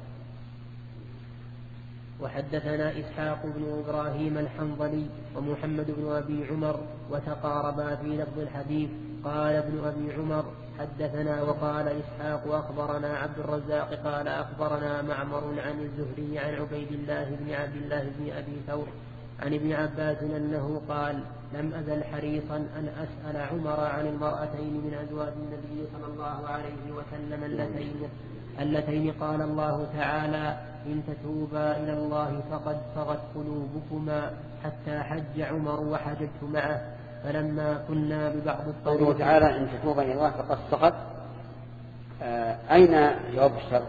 وحدثنا إسحاق بن إبراهيم الحنظلي ومحمد بن أبي عمر وتقاربا في لفظ الحديث. قال ابن أبي عمر حدثنا وقال إسحاق أخبرنا عبد الرزاق قال أخبرنا معمر عن الزهري عن عبيد الله بن عبد الله بن أبي ثور عن ابن عباس أنه قال لم أزل حريصا أن أسأل عمر عن المرأتين من أزواج النبي صلى الله عليه وسلم اللتين, اللتين قال الله تعالى إن تتوبا إلى الله فقد صغت قلوبكما حتى حج عمر وحججت معه فلما كنا ببعض الطريق. قوله تعالى إن تتوبا إلى الله فقد صغت آه أين جواب الشر؟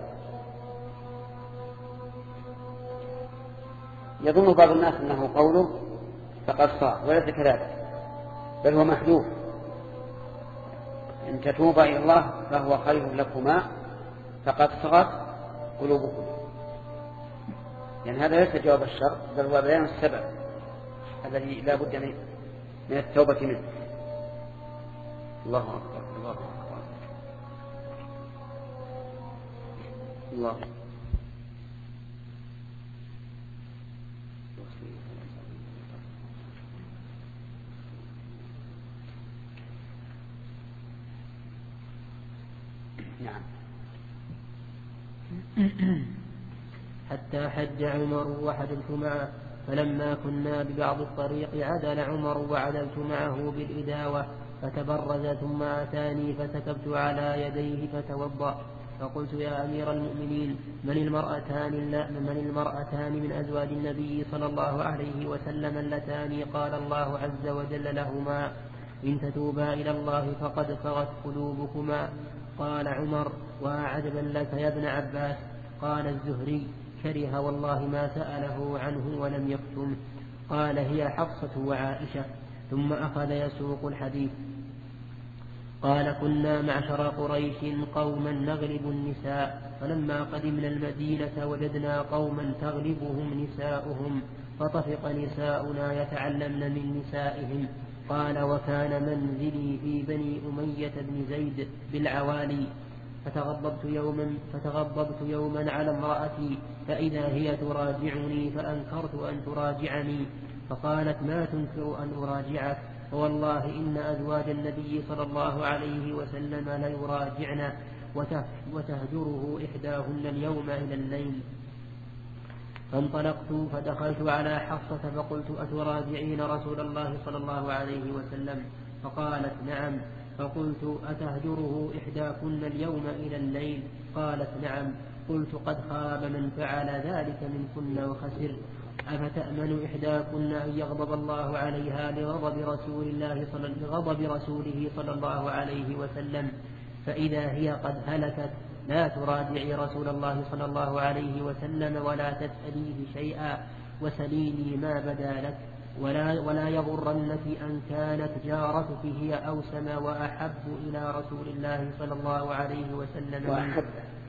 يظن بعض الناس أنه قوله فقد صغت وليس كذلك بل هو محذوف إن تتوبا إلى الله فهو خير لكما فقد صغت قلوبكم يعني هذا ليس جواب الشر بل هو بيان السبب الذي لا بد من من التوبة منه. الله أكبر الله أكبر الله نعم. حتى حج عمر وحجلت معه، فلما كنا ببعض الطريق عدل عمر وعدلت معه بالإداوة، فتبرز ثم أتاني فسكبت على يديه فتوضأ، فقلت يا أمير المؤمنين من المرأتان, من المرأتان من أزواج النبي صلى الله عليه وسلم اللتان قال الله عز وجل لهما إن تتوبا إلى الله فقد صغت قلوبكما؟ قال عمر وعجبا لك يا ابن عباس. قال الزهري كره والله ما سأله عنه ولم يكتم. قال هي حفصة وعائشة. ثم أخذ يسوق الحديث. قال كنا معشر قريش قوما نغلب النساء، فلما قدمنا المدينة وجدنا قوما تغلبهم نساؤهم، فطفق نساؤنا يتعلمن من نسائهم. قال وكان منزلي في بني أمية بن زيد بالعوالي، فتغضبت يوما, فتغضبت يوما على امرأتي فإذا هي تراجعني فأنكرت أن تراجعني، فقالت ما تنكر أن أراجعك؟ فوالله إن أزواج النبي صلى الله عليه وسلم ليراجعن وتهجره إحداهن اليوم إلى الليل. فانطلقت فدخلت على حفصة فقلت أتراجعين رسول الله صلى الله عليه وسلم؟ فقالت نعم. فقلت أتهجره إحداكن اليوم إلى الليل؟ قالت نعم. قلت قد خاب من فعل ذلك منكن وخسر. أفتأمن إحداكن أن يغضب الله عليها لغضب رسول الله صلى لغضب رسوله صلى الله عليه وسلم، فإذا هي قد هلكت لا تراجعي رسول الله صلى الله عليه وسلم ولا تسأليه شيئا، وسليني ما بدا لك، ولا, ولا يغرنك أن كانت جارتك هي أوسم وأحب إلى رسول الله صلى الله عليه وسلم. وأحب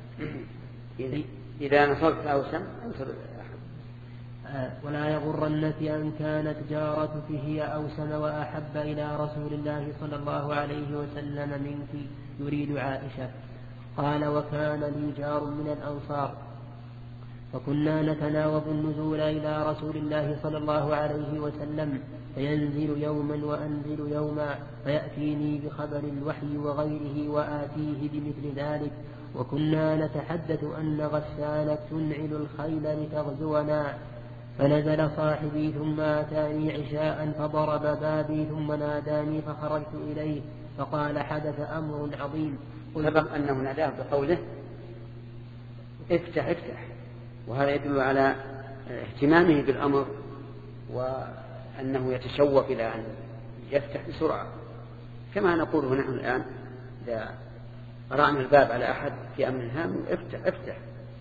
إذا نصرت أوسم أنصر ولا يغرنك أن كانت جارتك هي أوسم وأحب إلى رسول الله صلى الله عليه وسلم منك، يريد عائشة. قال وكان لي جار من الأنصار، فكنا نتناوب النزول إلى رسول الله صلى الله عليه وسلم، فينزل يوما وأنزل يوما، فيأتيني بخبر الوحي وغيره وآتيه بمثل ذلك. وكنا نتحدث أن غسان تنعل الخيل لتغزونا، فنزل صاحبي ثم أتاني عشاء فضرب بابي ثم ناداني فخرجت إليه فقال حدث أمر عظيم. سبق أنه ناداه بقوله افتح افتح، وهذا يدل على اهتمامه بالأمر وأنه يتشوق إلى أن يفتح بسرعة، كما نقوله نحن الآن إذا قرأنا الباب على أحد في أمر هام افتح افتح.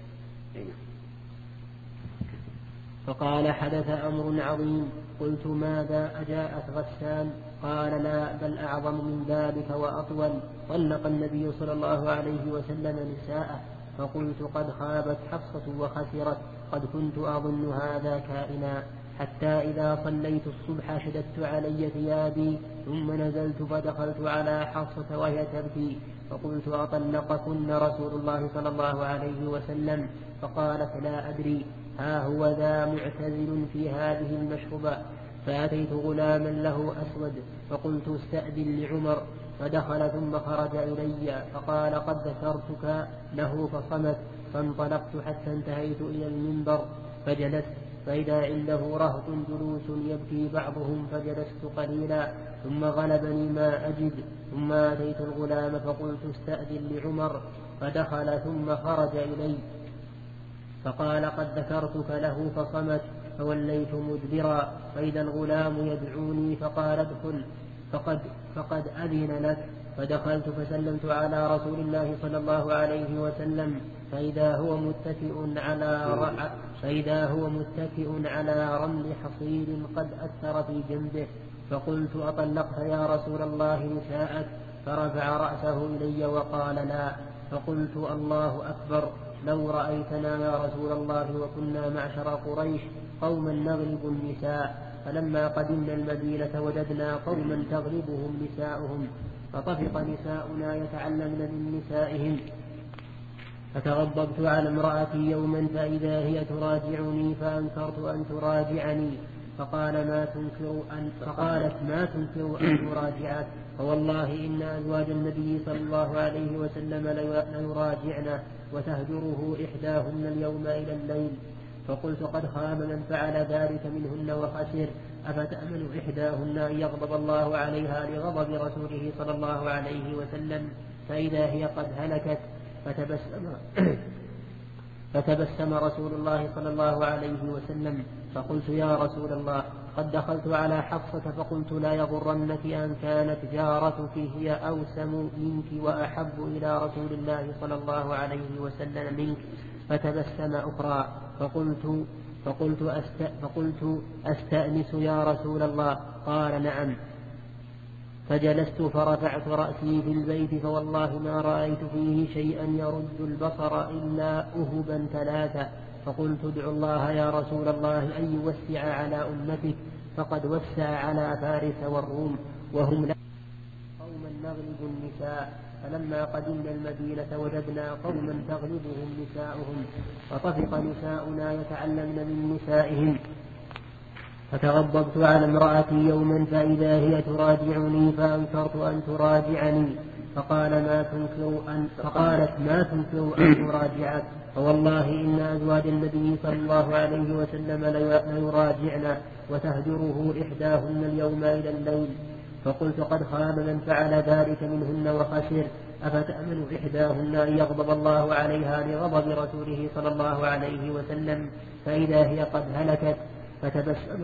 فقال حدث أمر عظيم. قلت ماذا أجاءت غسان؟ قال لا بل أعظم من ذلك وأطول، طلق النبي صلى الله عليه وسلم نساءه. فقلت قد خابت حفصة وخسرت، قد كنت أظن هذا كائنا، حتى إذا صليت الصبح شددت علي ثيابي ثم نزلت فدخلت على حفصة وهي تبكي، فقلت أطلقكن رسول الله صلى الله عليه وسلم؟ فقالت لا أدري، ها هو ذا معتزل في هذه المشربة. فأتيت غلاما له أسود فقلت استأذن لعمر، فدخل ثم خرج إلي فقال قد ذكرتك له فصمت. فانطلقت حتى انتهيت إلى المنبر فجلست، فإذا عنده رهط جلوس يبكي بعضهم، فجلست قليلا ثم غلبني ما أجد، ثم أتيت الغلام فقلت استأذن لعمر، فدخل ثم خرج إلي فقال قد ذكرتك له فصمت. فوليت مدبرا فإذا الغلام يدعوني فقال ادخل فقد, فقد أذن لك. فدخلت فسلمت على رسول الله صلى الله عليه وسلم، فإذا هو متكئ على رع... فإذا هو متكئ على رمل حصير قد أثر في جنبه. فقلت أطلقت يا رسول الله نساءك؟ فرفع رأسه إلي وقال لا. فقلت الله أكبر، لو رأيتنا يا رسول الله وكنا معشر قريش قوما نغلب النساء، فلما قدمنا المدينة وجدنا قوما تغلبهم نساؤهم، فطفق نساؤنا يتعلمن من نسائهم. فتغضبت على امرأتي يوما فإذا هي تراجعني فأنكرت أن تراجعني. فقال ما تنكر أن فقالت ما تنكر أن يراجعك فوالله إن أزواج النبي صلى الله عليه وسلم ليراجعنا وتهجره إحداهن اليوم إلى الليل. فقلت قد خاب من فعل ذلك منهن وخسر أفتأمن إحداهن أن يغضب الله عليها لغضب رسوله صلى الله عليه وسلم فإذا هي قد هلكت. فتبسم فتبسم رسول الله صلى الله عليه وسلم فقلت يا رسول الله قد دخلت على حفصة فقلت لا يغرنك أن كانت جارتك هي أوسم منك وأحب إلى رسول الله صلى الله عليه وسلم منك. فتبسم أخرى فقلت فقلت, أست فقلت أستأنس يا رسول الله؟ قال نعم. فجلست فرفعت رأسي في البيت فوالله ما رأيت فيه شيئا يرد البصر إلا أهبا ثلاثة. فقلت ادعو الله يا رسول الله أن يوسع على أمتك فقد وسع على فارس والروم وهم لا قوما نغلب النساء. فلما قدمنا المدينة وجدنا قوما تغلبهم نساؤهم فطفق نساؤنا يتعلمن من نسائهم. فتغضبت على امرأتي يوما فإذا هي تراجعني فأنكرت أن تراجعني فقال ما تنكر أن فقالت ما تنكر أن تراجعك فوالله إن أزواج النبي صلى الله عليه وسلم ليراجعنا وتهجره إحداهن اليوم إلى الليل. فقلت قد خاب من فعل ذلك منهن وخسر أفتأمن إحداهن أن يغضب الله عليها لغضب رسوله صلى الله عليه وسلم فإذا هي قد هلكت. فتبسم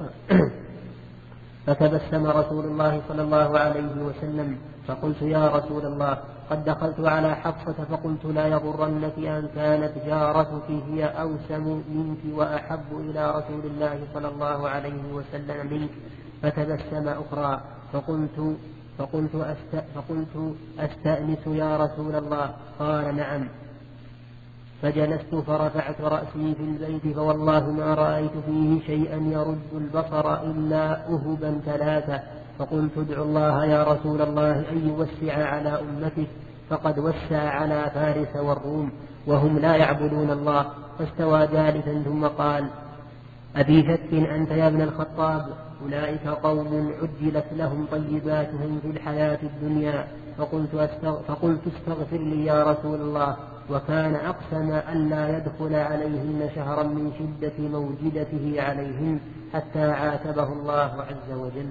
فتبسم رسول الله صلى الله عليه وسلم فقلت يا رسول الله قد دخلت على حفصة فقلت لا يغرنك أن كانت جارتك هي أوسم منك وأحب إلى رسول الله صلى الله عليه وسلم منك. فتبسم أخرى فقلت فقلت, أست فقلت أستأنس يا رسول الله؟ قال نعم. فجلست فرفعت رأسي في البيت فوالله ما رأيت فيه شيئا يرد البصر إلا أهبا ثلاثة. فقلت ادعو الله يا رسول الله أن يوسع على أمتك فقد وسع على فارس والروم وهم لا يعبدون الله. فاستوى جالسا ثم قال أبي شك أنت يا ابن الخطاب أولئك قوم عجلت لهم طيباتهم في الحياة الدنيا. فقلت, أستغ... فقلت استغفر لي يا رسول الله. وكان أقسم أن لا يدخل عليهن شهرا من شدة موجدته عليهن حتى عاتبه الله عز وجل.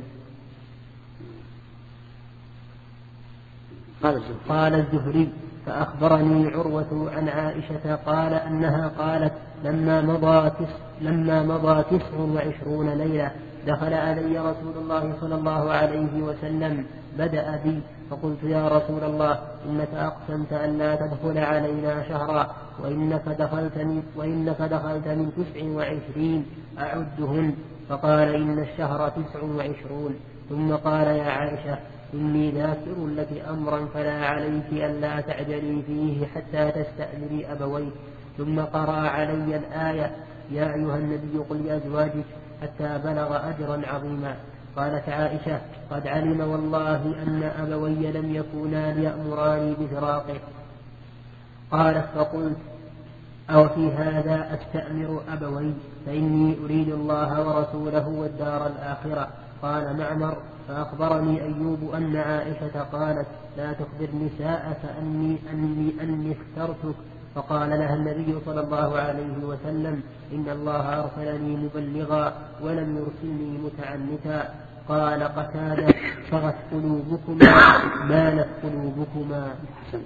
قال الزهري فأخبرني عروة عن عائشة قال أنها قالت لما مضى تسع, لما مضى تسع وعشرون ليلة دخل علي رسول الله صلى الله عليه وسلم بدأ بي فقلت يا رسول الله إنك أقسمت أن لا تدخل علينا شهرا وإنك دخلت من, وإنك دخلت من تسع وعشرين أعدهن. فقال إن الشهر تسع وعشرون. ثم قال يا عائشة إني ذاكر لك أمرا فلا عليك ألا تعجلي فيه حتى تستأذني أبويك. ثم قرأ علي الآية يا أيها النبي قل لأزواجك حتى بلغ أجرا عظيما. قالت عائشة قد علم والله أن أبوي لم يكونا ليأمراني بفراقه. قالت فقلت أو في هذا أستأمر أبوي فإني أريد الله ورسوله والدار الآخرة. قال معمر فأخبرني أيوب أن عائشة قالت لا تخبر نساءك أني, أني, أني اخترتك. فقال لها النبي صلى الله عليه وسلم إن الله أرسلني مبلغا ولم يرسلني متعنتا. قال قتادة صغت قلوبكما مالت قلوبكما.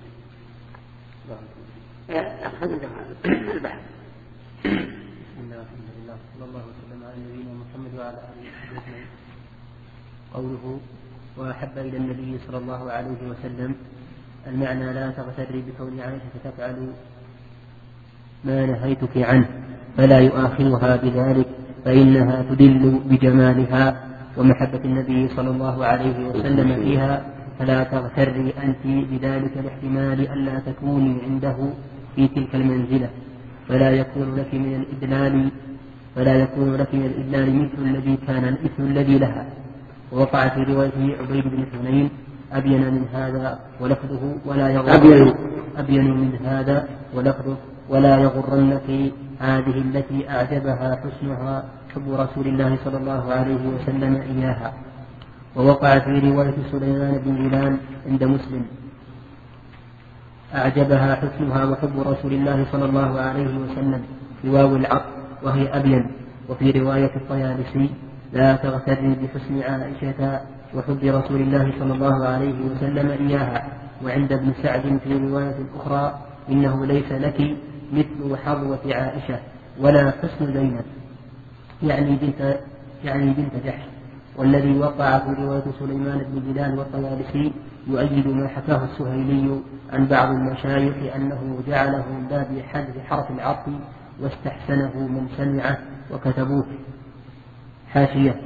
البحث. بسم الله الحمد لله صلى الله وسلم على نبينا محمد وعلى آله وصحبه أجمعين. قوله وأحب إلى النبي صلى الله عليه وسلم المعنى لا تغتري بكون عائشة تفعل ما نهيتك عنه فلا يؤاخذها بذلك فإنها تدل بجمالها ومحبة النبي صلى الله عليه وسلم فيها فلا تغتري أنت بذلك الاحتمال ألا تكوني عنده في تلك المنزلة فلا يكون لك من الإدلال فلا يكون لك من الإدلال مثل الذي كان مثل الذي لها. ووقع في رواية عبيد بن حنين أبين من هذا ولفظه ولا يغرنك أبين من هذا ولفظه ولا يغرنك هذه التي أعجبها حسنها حب رسول الله صلى الله عليه وسلم إياها. ووقع في رواية سليمان بن بلال عند مسلم أعجبها حسنها وحب رسول الله صلى الله عليه وسلم في واو العطف وهي أبين. وفي رواية الطيالسي لا تغتر بحسن عائشة وحب رسول الله صلى الله عليه وسلم إياها. وعند ابن سعد في رواية أخرى إنه ليس لك مثل حظوة عائشة ولا حسن زينب يعني بنت يعني بنت جحش. والذي وقع في رواية سليمان بن بلال والطيالسي يؤيد ما حكاه السهيلي عن بعض المشايخ أنه جعله من باب حذف حرف العطف واستحسنه من سمعه وكتبوه. حاشية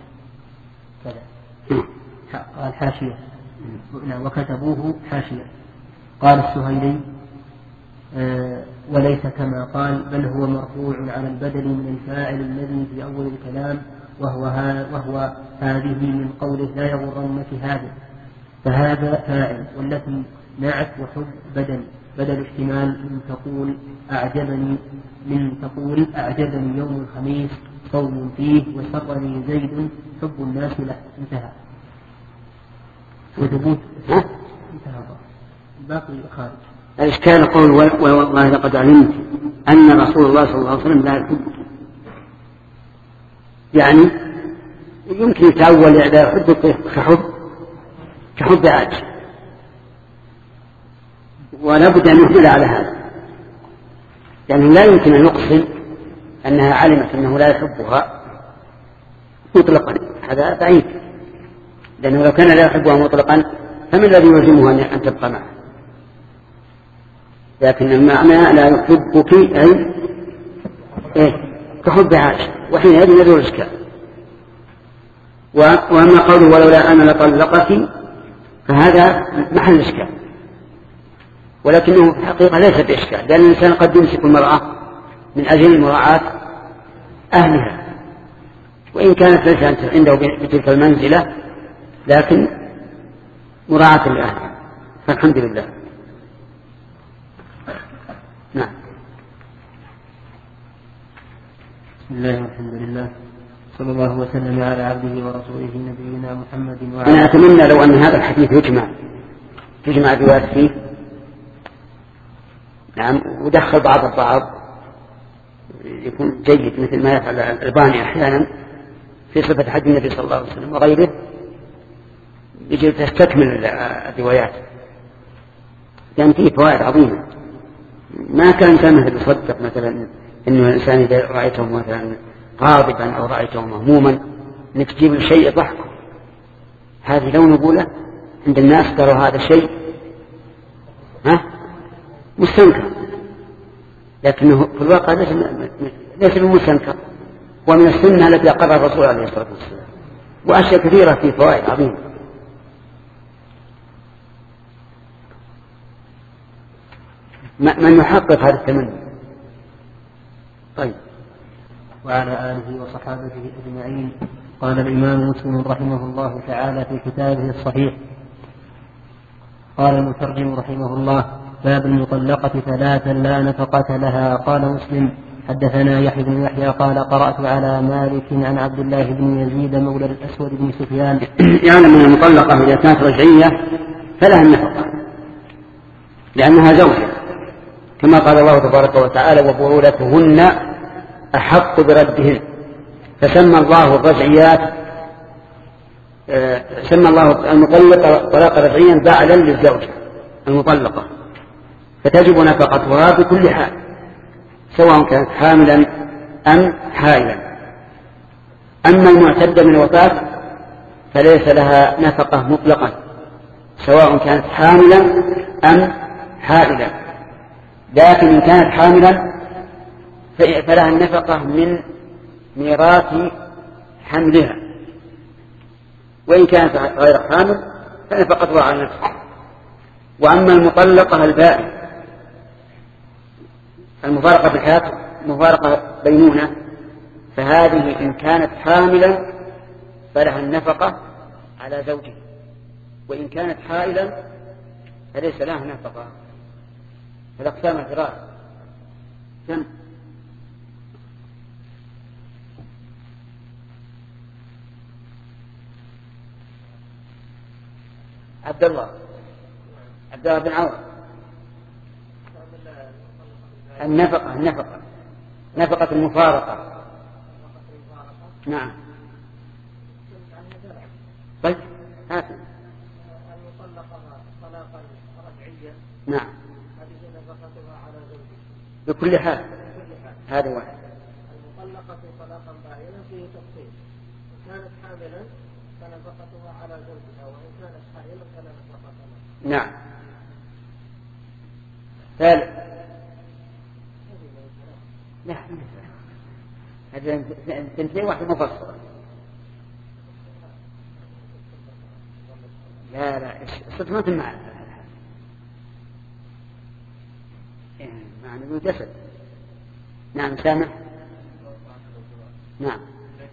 قال حاشية وكتبوه حاشية. قال السهيلي آه وليس كما قال بل هو مرفوع على البدل من الفاعل الذي في أول الكلام وهو, ها وهو هذه من قوله لا يغرنك هذا فهذا فاعل والتي نعت وحب بدل بدل احتمال من تقول أعجبني من تقول أعجبني يوم الخميس صوم فيه وسرني زيد حب الناس له. انتهى. وثبوت انتهى باقي خارج. الإشكال قول والله لقد علمت أن رسول الله صلى الله عليه وسلم لا يحب يعني يمكن يتأول لا يحب كحب كحب عائشة ولا بد أن يحمل على هذا يعني لا يمكن أن يقسم أنها علمت أنه لا يحبها مطلقا هذا بعيد لأنه لو كان لا يحبها مطلقا فمن الذي يلزمها أن تبقى معه لكن المعنى لا يحبك أي إيه كحب عائشة وحينئذ يدور الإشكال. وأما قوله ولولا أنا لطلقك فهذا محل إشكال ولكنه في الحقيقة ليس بإشكال لأن الإنسان قد يمسك المرأة من أجل مراعاة أهلها وإن كانت ليس عنده بتلك المنزلة لكن مراعاة لأهلها فالحمد لله. نعم. بسم الله والحمد لله صلى الله وسلم على عبده ورسوله نبينا محمد وعلى أنا أتمنى لو أن هذا الحديث يجمع تجمع الروايات فيه نعم ودخل بعض البعض يكون جيد مثل ما يفعل الألباني أحيانا في صفة حج النبي صلى الله عليه وسلم وغيره يجب تستكمل الروايات لأن فيه فوائد عظيمة ما كان كان مثل يصدق مثلا إنه الإنسان إذا رأيته مثلا غاضبا أو رأيته مهموما إنك تجيب الشيء ضحك هذه لو نقوله عند الناس ترى هذا الشيء ها مستنكر لكنه في الواقع ليس ليس بمستنكر ومن السنة التي أقرها الرسول عليه الصلاة والسلام وأشياء كثيرة في فوائد عظيمة. من يحقق هذا التمني. طيب. وعلى آله وصحابته أجمعين. قال الإمام مسلم رحمه الله تعالى في كتابه الصحيح قال المترجم رحمه الله باب المطلقة ثلاثا لا نفقة لها. قال مسلم حدثنا يحيى بن يحيى قال قرأت على مالك عن عبد الله بن يزيد مولى الأسود بن سفيان يعلم أن المطلقة إذا كانت رجعية فلها النفقة لأنها زوجة كما قال الله تبارك وتعالى وبعولتهن أحق بردهن فسمى الله الرجعيات سمى الله المطلقة طلاق رجعيا بعلا للزوجة المطلقة فتجب نفقتها بكل حال سواء كانت حاملا أم حائلا. أما المعتدة من الوفاة فليس لها نفقة مطلقا سواء كانت حاملا أم حائلا لكن إن كانت حاملا فلها النفقة من ميراث حملها وإن كانت غير حامل فنفقتها على نفسها. وأما المطلقة البائن المفارقة بالحياة مفارقة بينونة فهذه إن كانت حاملا فلها النفقة على زوجها وإن كانت حائلا فليس لها نفقة. الأقسام الثلاث كم؟ عبد الله عبد الله بن عوف. النفقة النفقة نفقة المفارقة. نعم. طيب هات. المطلقة طلاقا رجعيا. نعم. هذه نفقتها على زوجها. بكل حال. هذا واحد. المطلقة طلاقا بائنا فيه تفصيل. إن كانت حاملا فنفقتها على زوجها، وإن كانت حائلا فلا نفقة لها. نعم. ثالث. لا هذا تنتهي واحد مفصل. لا لا صدمة مع معنى جسد. نعم سامح. نعم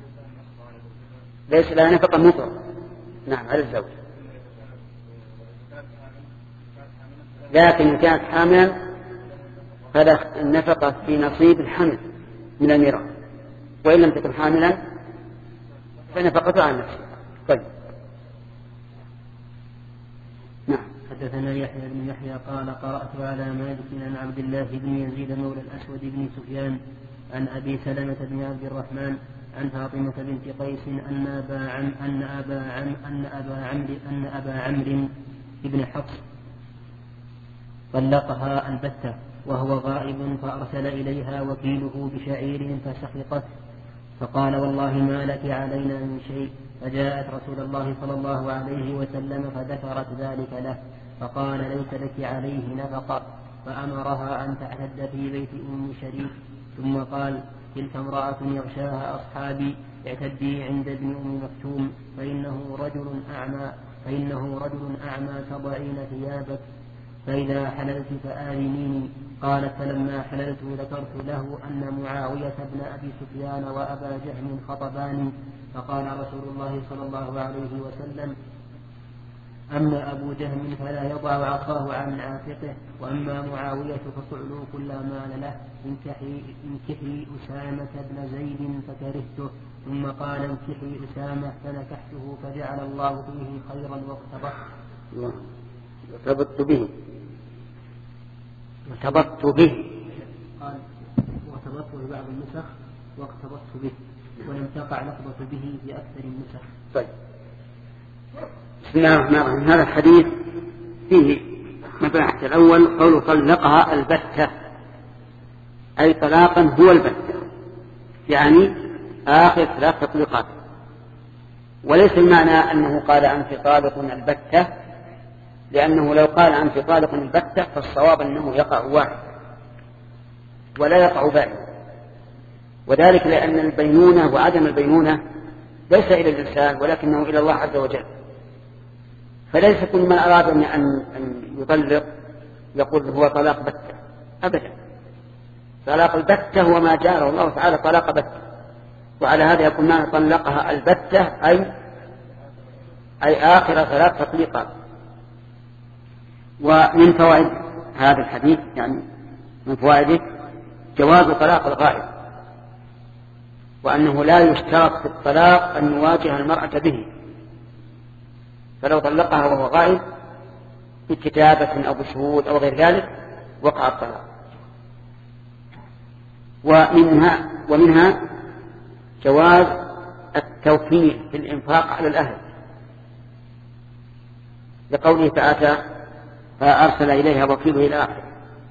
ليس لها نفقة مطلقة. نعم على الزوج، لكن إن كانت حاملا فلا النفقة في نصيب الحمل من الميراث، وإن لم تكن حاملا فنفقتها عن نفسها. طيب. نعم. حدثنا يحيى بن يحيى قال قرأت على مالك عن عبد الله بن يزيد مولى الأسود بن سفيان عن أبي سلمة بن عبد الرحمن عن فاطمة بنت قيس أن أبا عم أن أبا عم أن أبا عمرو أن أبا عمرو بن حفص طلقها البتة وهو غائب، فأرسل إليها وكيله بشعير فسخطت، فقال والله ما لك علينا من شيء، فجاءت رسول الله صلى الله عليه وسلم فذكرت ذلك له، فقال ليس لك عليه نفقة، فأمرها أن تعتد في بيت أم شريك، ثم قال تلك امرأة يغشاها أصحابي اعتدي عند ابن أم مكتوم فإنه رجل أعمى فإنه رجل أعمى تضعين ثيابك، فإذا حللت فآذنيني. قالت فلما حللت ذكرت له أن معاوية بن أبي سفيان وأبا جهم خطباني، فقال رسول الله صلى الله عليه وسلم أما أبو جهم فلا يضع عصاه عن عاتقه، وأما معاوية فصعلوك لا مال له، انكحي, انكحي أسامة بن زيد فكرهته، ثم قال انكحي أسامة فنكحته، فجعل الله فيه خيرا واقتبضت ارتبطت به ارتبطت به قال وارتبطت ببعض النسخ واقتبضت به، ولم تقع لفظة به في أكثر النسخ. طيب. بسم الله الرحمن الرحيم. هذا الحديث فيه مباحث. الأول قول طلقها البتة، أي طلاقا هو البتة، يعني آخر ثلاث تطليقات، وليس المعنى أنه قال أنت طالق البتة، لأنه لو قال أنت طالق البتة فالصواب أنه يقع واحد ولا يقع باقي، وذلك لأن البينونة وعدم البينونة ليس إلى الإنسان ولكنه إلى الله عز وجل، فليس كل من أراد أن يطلق يقول هو طلاق بتة أبدا. طلاق البتة هو ما جاره الله تعالى طلاق بتة، وعلى هذا يكون معنى طلقها البتة أي أي آخر ثلاث تطليقات. ومن فوائد هذا الحديث يعني من فوائده جواز طلاق الغائب، وأنه لا يشترط في الطلاق أن يواجه المرأة به، فلو طلقها وهو غائب بكتابة أو بشهود أو غير ذلك وقع الطلاق. ومنها, ومنها جواز التوكيل في الإنفاق على الأهل، لقوله تعالى فأرسل إليها وكيله إلى آخره.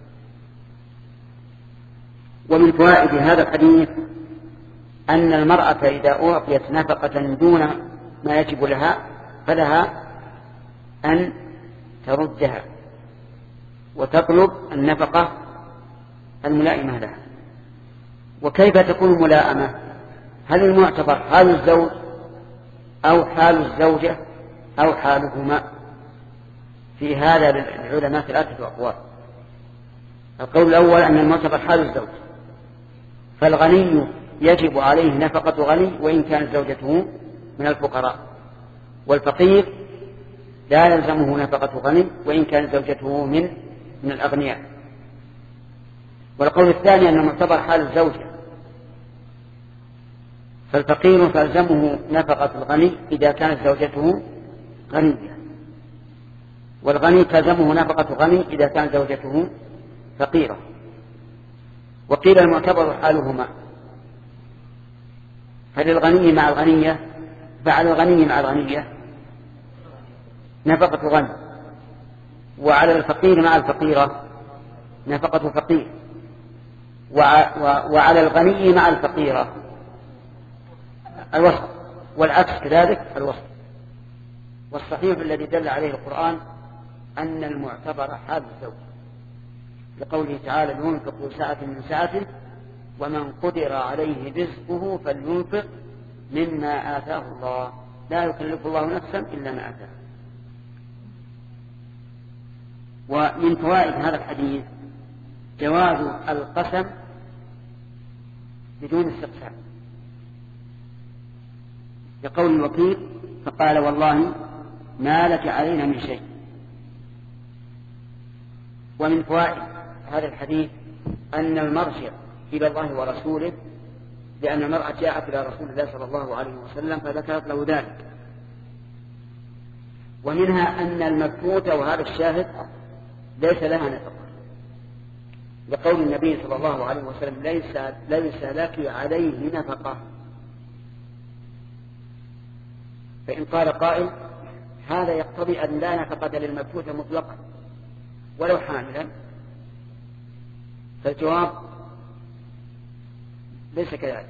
ومن فوائد هذا الحديث أن المرأة إذا أعطيت نفقة دون ما يجب لها فلها أن تردها وتطلب النفقة الملائمة لها. وكيف تكون ملائمة؟ هل المعتبر حال الزوج أو حال الزوجة أو حالهما؟ في هذا للعلماء ثلاثة أقوال. القول الأول أن المعتبر حال الزوج، فالغني يجب عليه نفقة غني وإن كانت زوجته من الفقراء، والفقير لا يلزمه نفقة غني وإن كانت زوجته من من الأغنياء. والقول الثاني أن المعتبر حال الزوجة، فالفقير تلزمه نفقة الغني إذا كانت زوجته غنية، والغني تلزمه نفقة غني إذا كان زوجته فقيرة. وقيل المعتبر حالهما، فللغني مع الغنية فعلى الغني مع الغنية نفقة غني، وعلى الفقير مع الفقيرة نفقة فقير، وعلى الغني مع الفقيرة الوسط، والعكس كذلك الوسط. والصحيح الذي دل عليه القرآن أن المعتبر حال الزوج، لقوله تعالى ينفق سعة من سعته ومن قدر عليه رزقه فلينفق مما آتاه الله لا يكلف الله نفسا إلا ما آتاه. ومن فوائد هذا الحديث جواز القسم بدون استقسام، لقول الوكيل فقال والله ما لك علينا من شيء. ومن فوائد هذا الحديث أن المرجع إلى الله ورسوله، لأن المرأة جاءت إلى رسول الله صلى الله عليه وسلم فذكرت له ذلك. ومنها أن المبتوت وهذا الشاهد ليس لها نفقة، لقول النبي صلى الله عليه وسلم ليس, ليس لك عليه نفقة. فإن قال قائل هذا يقتضي أن لا نفقة للمبتوت مطلقا ولو حاملا، فالجواب ليس كذلك،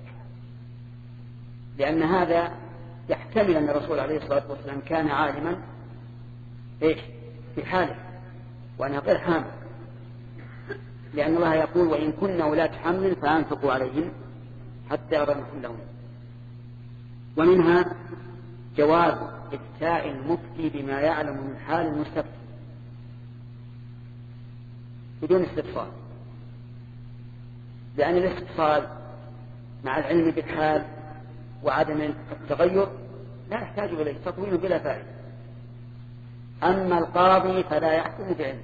لأن هذا يحتمل أن الرسول عليه الصلاة والسلام كان عالما إيش في حاله وأنها غير حامل، لأن الله يقول وإن كنا ولاة حمل فأنفقوا عليهم حتى يضعن حملهن. ومنها جواز إفتاء المفتي بما يعلم من حال المستفتي بدون استفصال، لأن الاستفصال مع العلم بالحال وعدم التغير لا يحتاج إليه، تطويل بلا فائدة. أما القاضي فلا يحكم بعلمه،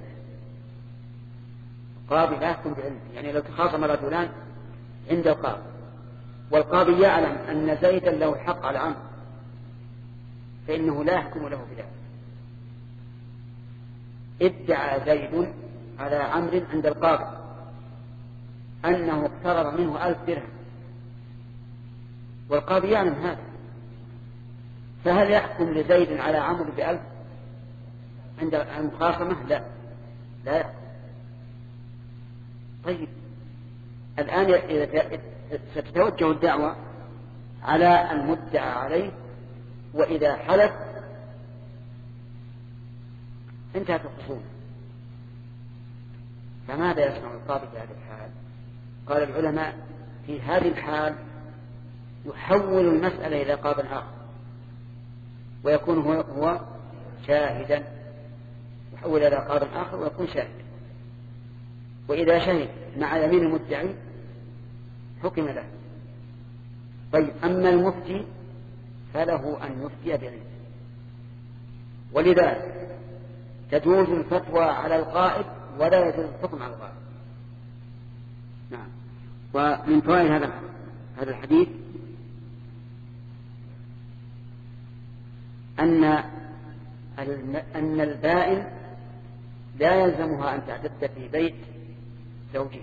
القاضي لا يحكم بعلمه، يعني لو تخاصم رجلان عند القاضي والقاضي يعلم أن زيدا له حق على عمرو فإنه لا يحكم له بذلك. ادعى زيد على عمرو عند القاضي أنه اقترض منه ألف درهم والقاضي يعلم هذا، فهل يحكم لزيد على عمرو بألف عند المخاصمة؟ لا لا يحكم. طيب الآن إذا ستتوجه الدعوة على المدعى عليه، وإذا حلف انتهت الخصومة، فماذا يصنع القاضي في هذه الحال؟ قال العلماء في هذه الحال يحول المسألة إلى قاض آخر ويكون هو, هو شاهدا، يحول إلى قاض آخر ويكون شاهدا، وإذا شهد مع يمين المدعي حكم له. طيب أما المفتي فله أن يفتي بعلمه، ولذلك تجوز الفتوى على الغائب ولا يجوز الحكم على الغائب. نعم. ومن فوائد هذا هذا الحديث أن أن البائن لا يلزمها أن تعتد في بيت زوجها،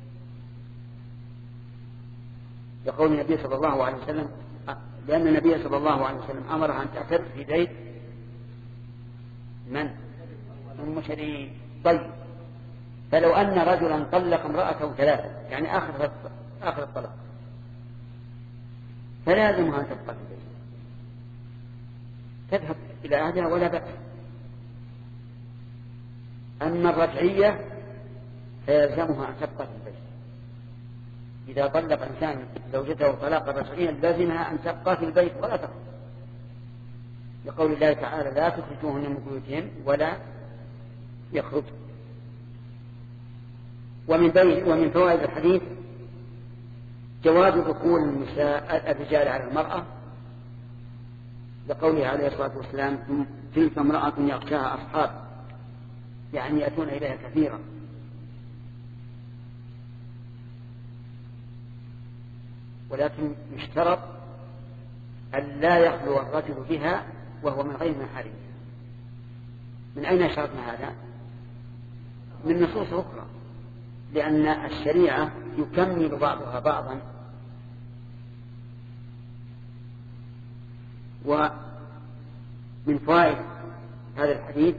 يقول النبي صلى الله عليه وسلم، لأن النبي صلى الله عليه وسلم أمرها أن تعتد في بيت من؟ أم شريك. طيب فلو أن رجلا طلق امرأته ثلاثة، يعني آخر آخر الطلاق، فلازمها أن تبقى في البيت، تذهب إلى أهلها ولا بأس. أما الرجعية فيلزمها أن تبقى في البيت، إذا طلق إنسان زوجته طلاقا رجعيا لازمها أن تبقى في البيت ولا تخرج، لقول الله تعالى لا تخرجوهن من بيوتهن ولا يخرج. ومن بين ومن فوائد الحديث جواز دخول النساء الرجال على المرأة، لقوله عليه الصلاة والسلام تلك امرأة يغشاها أصحاب، يعني يأتون إليها كثيرا. ولكن يشترط أن لا يخلو الرجل بها وهو من غير محارمها، من أين شرطنا هذا؟ من نصوص أخرى، لأن الشريعة يكمل بعضها بعضا. ومن فوائد هذا الحديث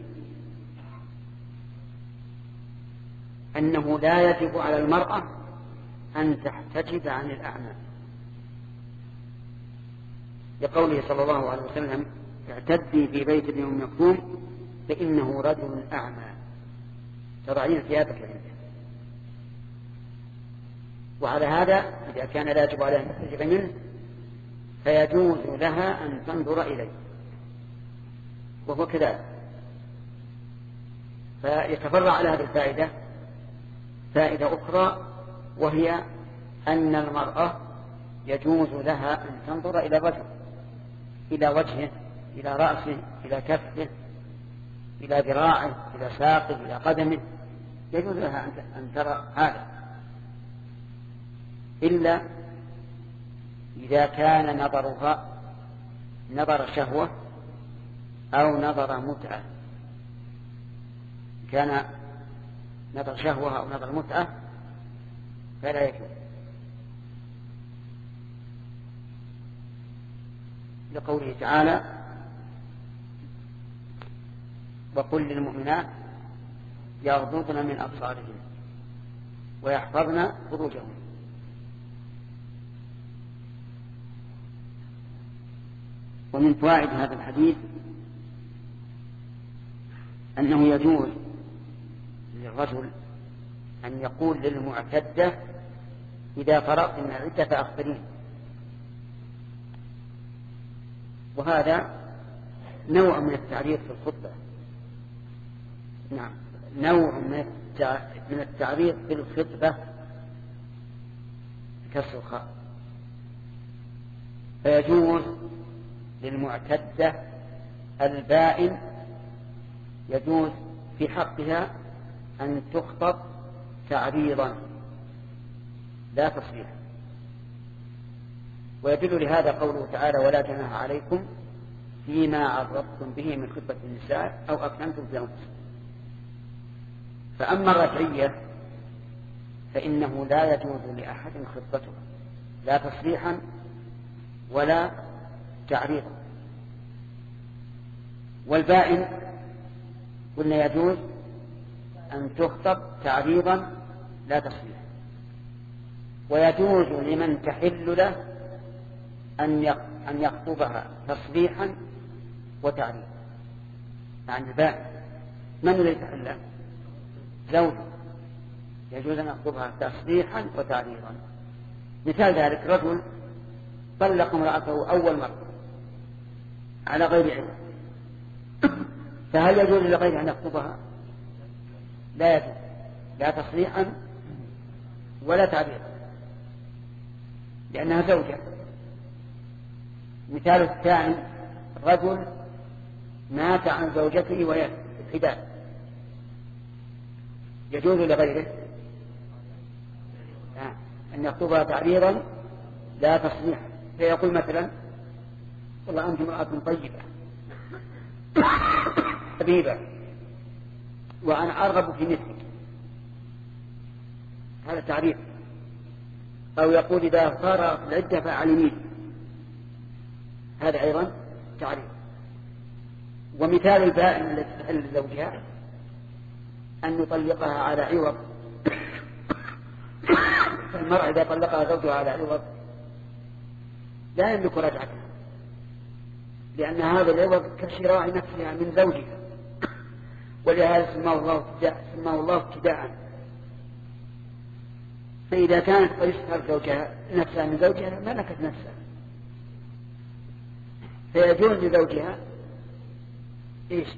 أنه لا يجب على المرأة أن تحتجب عن الأعمى، لقوله صلى الله عليه وسلم: اعتدي في بيت ابن أم مكتوم فإنه رجل أعمى تضعين ثيابك عنده. وعلى هذا إذا كان لا يجب عليها أن تحتجب منه فيجوز لها أن تنظر إليه، وهو كذلك. فيتفرع على هذه الفائدة فائدة أخرى، وهي أن المرأة يجوز لها أن تنظر إلى الرجل، إلى وجهه، إلى رأسه، إلى كفه، إلى ذراعه، إلى ساقه، إلى قدمه، يجوز لها أن ترى هذا، إلا إذا كان نظرها نظر شهوة أو نظر متعة. كان نظر شهوة أو نظر متعة فلا يجوز، لقوله تعالى: وقل للمؤمنات يغضضن من أبصارهن ويحفظن فروجهن. ومن فوائد هذا الحديث أنه يجوز للرجل أن يقول للمعتدة: إذا فرغت من العدة فأخبرين. وهذا نوع من التعريف في الخطبة، نعم، نوع من التعريف في الخطبة بكسر الخاء. فيجوز للمعتدة البائن يجوز في حقها أن تخطب تعريضا لا تصريحا. ويدل لهذا قوله تعالى: ولا جناح عليكم فيما عرضتم به من خطبة النساء أو أكننتم في أنفسكم. فأما الرجعية فإنه لا يجوز لأحد خطبته لا تصريحا ولا تعريضا. والبائن قلنا يجوز أن تخطب تعريضا لا تصريحا، ويجوز لمن تحل له أن يخطبها تصريحا وتعريضا. يعني البائن من الذي تحل له؟ زوجه، يجوز أن يخطبها تصريحا وتعريضا. مثال ذلك: رجل طلق امرأته أول مرة على غير علم، فهل يجوز لغيره أن يخطبها؟ لا يجوز، لا تصريحا ولا تعريضا، لأنها زوجة. مثال الثاني: رجل مات عن زوجته وهي في الحداد، يجوز لغيره أن يخطبها تعريضا لا تصريحا. فيقول مثلا: والله أنت امرأة طيبة حبيبة وأنا أرغب في مثلك، هذا تعريف. أو يقول: إذا فرغت العدة فأعلمين، هذا أيضا تعريف. ومثال البائن التي تحل زوجها أن يطلقها على عوض. فالمرأة إذا طلقها زوجها على عوض لا يملك رجعتها، لأن هذا العوض كشراء نفسها من زوجها، ولهذا سماه الله سماه الله ابتداء. فإذا كانت قد اشترت زوجها نفسها من زوجها ملكت نفسها، فيجوز لزوجها إيش؟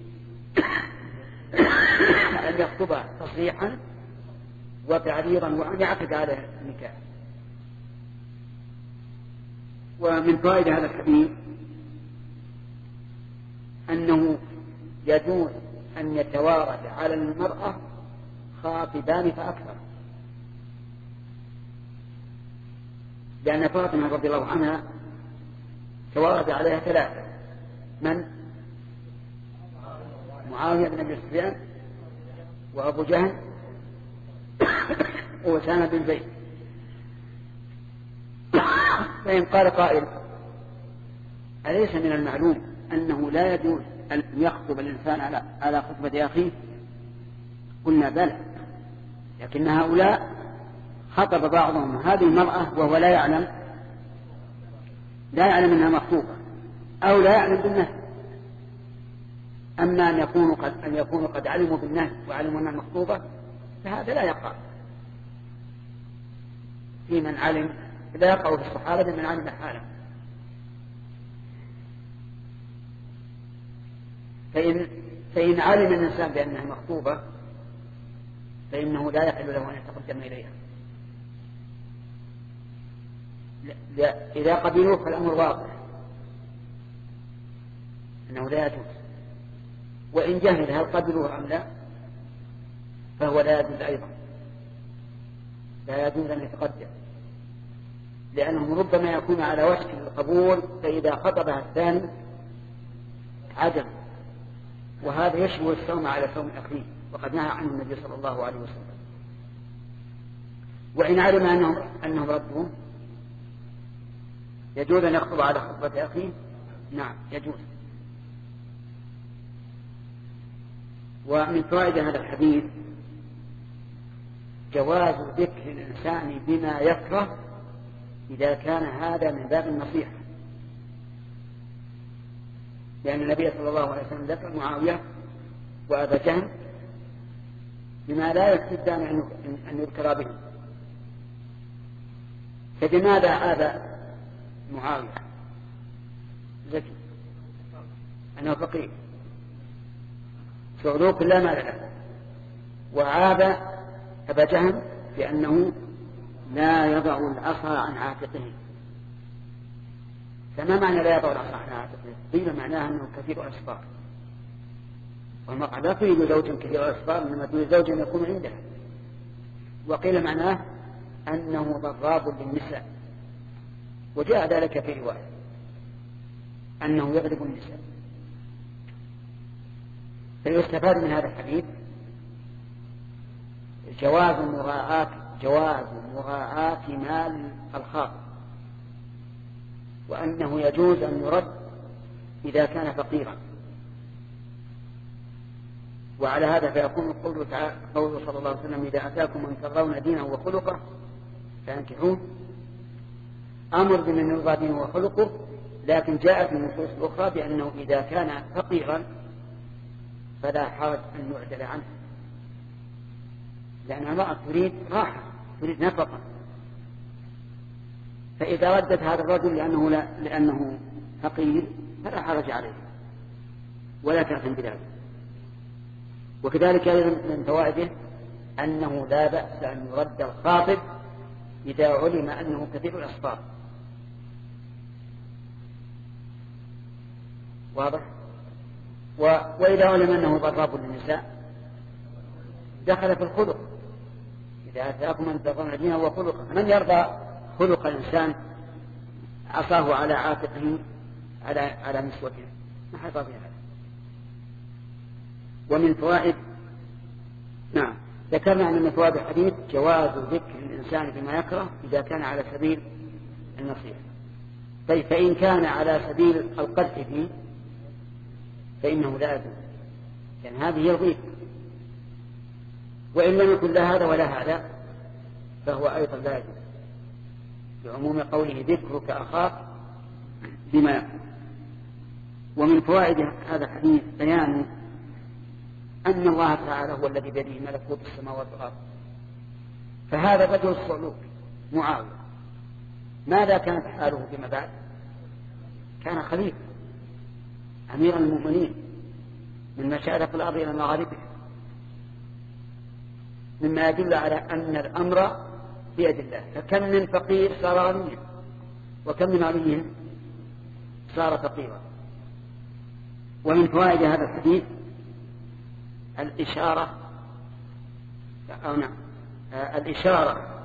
أن يخطبها تصريحا وتعريضا وأن يعقد على النكاح. ومن فائدة هذا الحديث أنه يجوز أن يتوارد على المرأة خاطبان فأكثر، لأن فاطمة رضي الله عنها توارد عليها ثلاثة: من؟ معاوية بن أبي سفيان وأبو جهل وأسامة بن زيد. فإن قال قائل أليس من المعلوم أنه لا يجوز أن يخطب الإنسان على على خطبة أخيه؟ قلنا بلى، لكن هؤلاء خطب بعضهم هذه المرأة وهو لا يعلم لا يعلم أنها مخطوبة أو لا يعلم بالنهي. أما أن يكونوا قد أن يكونوا قد علموا بالنهي وعلموا أنها مخطوبة فهذا لا يقع في من علم، لا يقع في الصحابة من علم حاله. فإن, فإن علم الإنسان بأنها مخطوبة فإنه لا يحل له أن يتقدم إليها. إذا قبلوه فالأمر واضح أنه لا يجوز، وإن جهل هل قبلوه أم لا فهو لا يجوز أيضا، لا يجوز أن يتقدم، لأنه ربما يكون على وشك القبول فإذا خطبها الثاني عدم، وهذا يشبه الصوم على صوم أخيه وقد نهى عنه النبي صلى الله عليه وسلم. وإن علم أنهم, أنهم ردون يجوز أن يخطب على خطبة أخيه؟ نعم يجوز. ومن فوائد هذا الحديث جواز ذكر الإنسان بما يكره إذا كان هذا من باب النصيحة، لأن النبي صلى الله عليه وسلم ذكر معاوية وأبا جهل بما لا يكفي أن يذكر به. فلماذا آذى معاوية؟ ذكي أنه فقير صعلوك لا مال له، وعاب أبا جهل بأنه لا يضع العصا عن عاتقه. فما معنى لا يضع العصا عن عاتقه؟ قيل معناها أنه كثير الأسفار، والمرأة لا تريد زوجا كثير الأسفار إنما تريد زوجا يكون عندها. وقيل معناه أنه ضراب للنساء، وجاء ذلك في رواية أنه يغلب النساء. فيستفاد من هذا الحديث جواز مراعاة جواز مراعاة مال الخاطب، وأنه يجوز أن يرد إذا كان فقيرا. وعلى هذا فيكون قوله صلى الله عليه وسلم إذا أتاكم من ترضون دينه وخلقه فانكحوه أمر بمن يرضى دينه وخلقه، لكن جاءت النصوص الأخرى بأنه إذا كان فقيرا فلا حرج أن يعدل عنه، لأن المرأة تريد راحة تريد نفقة. فإذا ردت هذا الرجل لأنه, لا لأنه فقير فلا حرج عليه ولا تأثم بذلك. وكذلك من فوائده أنه لا بأس أن يرد الخاطب إذا علم أنه كثير الأسفار. واضح؟ و... وإذا علم أنه ضراب للنساء دخل في الخلق. إذا أتاكم من ترضون دينه وخلقه، من يرضى خلق الإنسان عصاه على عاتقه على على نسوته؟ ما حيطى في هذا. ومن فوائد نعم ذكرنا أن من فوائد الحديث جواز ذكر الإنسان بما يكره إذا كان على سبيل النصيحة. طيب فإن كان على سبيل القدح فيه فإنه لا يجوز، يعني هذه يرضيه. وإن لم يكن لا هذا ولا هذا فهو أيضا لا يجوز، بعموم قوله ذكرك أخاك بما يكره. ومن فوائد هذا الحديث بيان أن الله تعالى هو الذي بيده ملكوت السماوات والأرض. فهذا الرجل الصعلوك معاوية ماذا كانت حاله فيما بعد؟ كان خليفة أمير المؤمنين من مشارق الأرض إلى مغاربها، مما يدل على أن الأمر بيد الله. فكم من فقير صار غنيا، وكم من غني صار فقيرا. ومن فوائد هذا الحديث الإشارة أو نعم الإشارة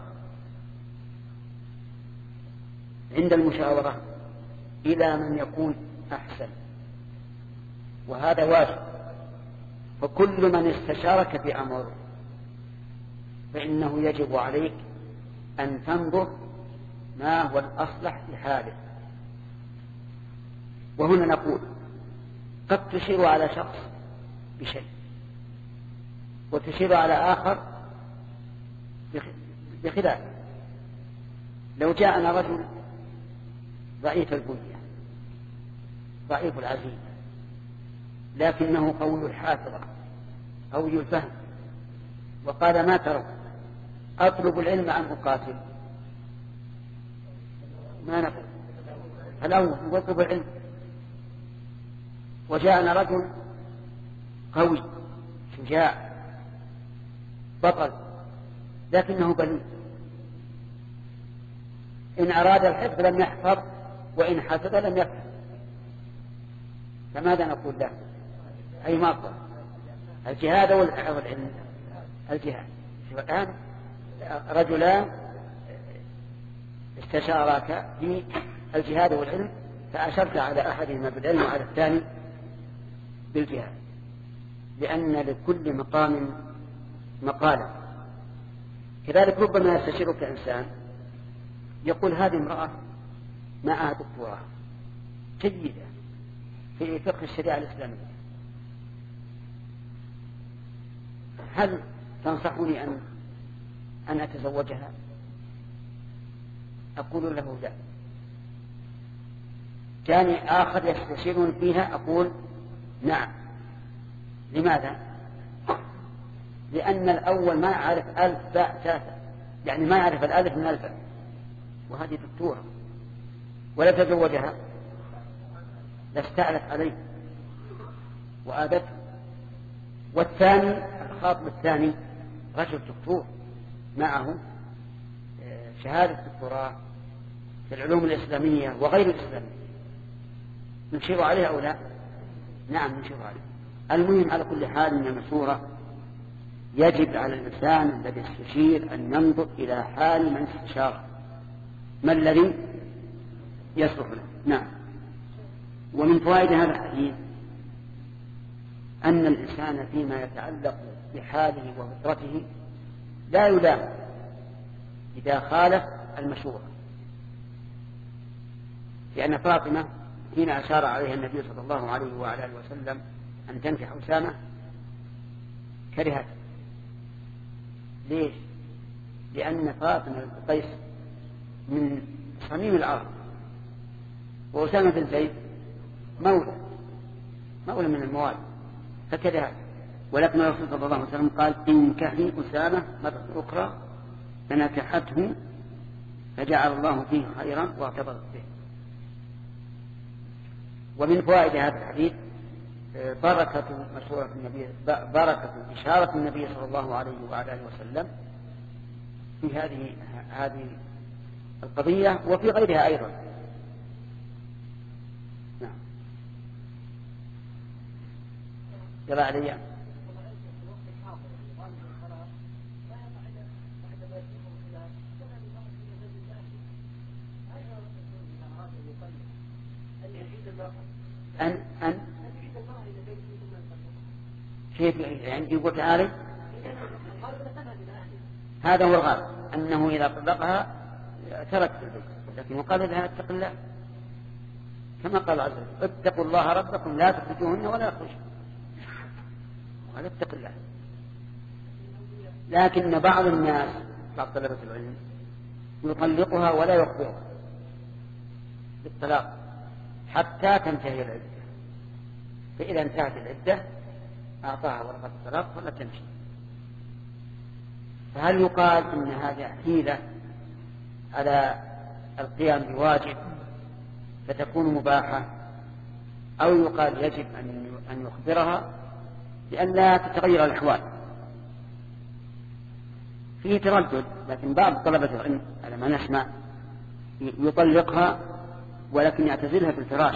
عند المشاورة إلى من يكون أحسن، وهذا واجب فكل من استشارك في أمر فإنه يجب عليك أن تنظر ما هو الأصلح في حاله. وهنا نقول قد تشير على شخص بشيء وتشير على آخر بخلاف. لو جاءنا رجل ضعيف البنية ضعيف العزيمة لكنه قوي الحافظة قوي الفهم وقال ما ترى أطلب العلم أم أقاتل، ما نقول الأول نطلب العلم. وجاءنا رجل قوي شجاع بطل لكنه بليد، إن أراد الحفظ لم يحفظ وإن حفظ لم يفهم، فماذا نقول له؟ أي مصدر الجهاد أو العلم؟ الجهاد. الآن رجلان استشارك في الجهاد والعلم فأشرت على أحدهما بالعلم وعلى الثاني بالجهاد، لأن لكل مقام مقالا. كذلك ربما يستشيرك إنسان يقول هذه امرأة معها دكتوراه جيدة في فقه الشريعة الإسلامية، هل تنصحني أن أن أتزوجها؟ أقول له لا. جاني آخر يستشيرني فيها أقول نعم. لماذا؟ لأن الأول ما يعرف ألف باء تاتا، يعني ما يعرف الألف من الباء، وهذه دكتورة ولا تزوجها لاستعلت عليه وآبته. والثاني الخاطب الثاني رجل دكتور معه شهادة دكتوراه في العلوم الإسلامية وغير الإسلامية، نشير عليها أو لا؟ نعم نشير عليها. المهم على كل حال من المشورة يجب على الإنسان الذي يستشير أن ينظر إلى حال من استشاره ما الذي يصلح له. نعم. ومن فوائد هذا الحديث أن الإنسان فيما يتعلق بحاله وفطرته لا يلام إذا خالف المشورة، لأن فاطمة حين أشار عليها النبي صلى الله عليه وعلى آله وسلم أن تنكح أسامة كرهت. ليش؟ لأن فاطمة بنت قيس من صميم العرب وأسامة بن زيد مولى مولى من الموالي فكرهت. ولكن الرسول صلى الله عليه وسلم قال انكحي أسامة مرة أخرى فنكحته فجعل الله فيه خيرا واعتبرت به. ومن فوائد هذا الحديث بركة مشورة النبي بركة إشارة النبي صلى الله عليه وعلى آله وسلم في هذه هذه القضية وفي غيرها أيضا. نعم. يلا علي. أن أن كيف يعني يقول تعالى هذا هو الغالب أنه إذا طلقها تركت البيت، لكن وقال لها اتق الله كما قال عز وجل اتقوا الله ربكم لا تخرجوهن ولا يخرجن، وقال اتق الله. لكن بعض الناس بعض طلبة العلم يطلقها ولا يخبرها بالطلاق حتى تنتهي العدة، فإذا انتهت العدة أعطاها ورقة الطلاق ولا تمشي. فهل يقال إن هذا حيلة على القيام بواجب فتكون مباحة، أو يقال يجب أن يخبرها لأن لا تتغير الأحوال؟ فيه تردد، لكن بعض طلبة العلم على ما نسمع يطلقها ولكن يعتزلها في الفراش،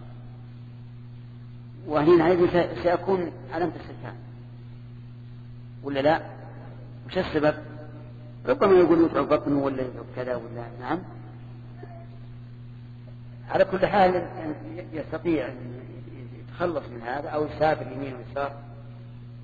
وهنا سيكون علامة استفهام ولا لا؟ وش السبب؟ ربما يقول يتعب بطنه ولا يتعب كذا ولا. نعم. على كل حال يستطيع أن يتخلص من هذا أو يسافر يمين ويسار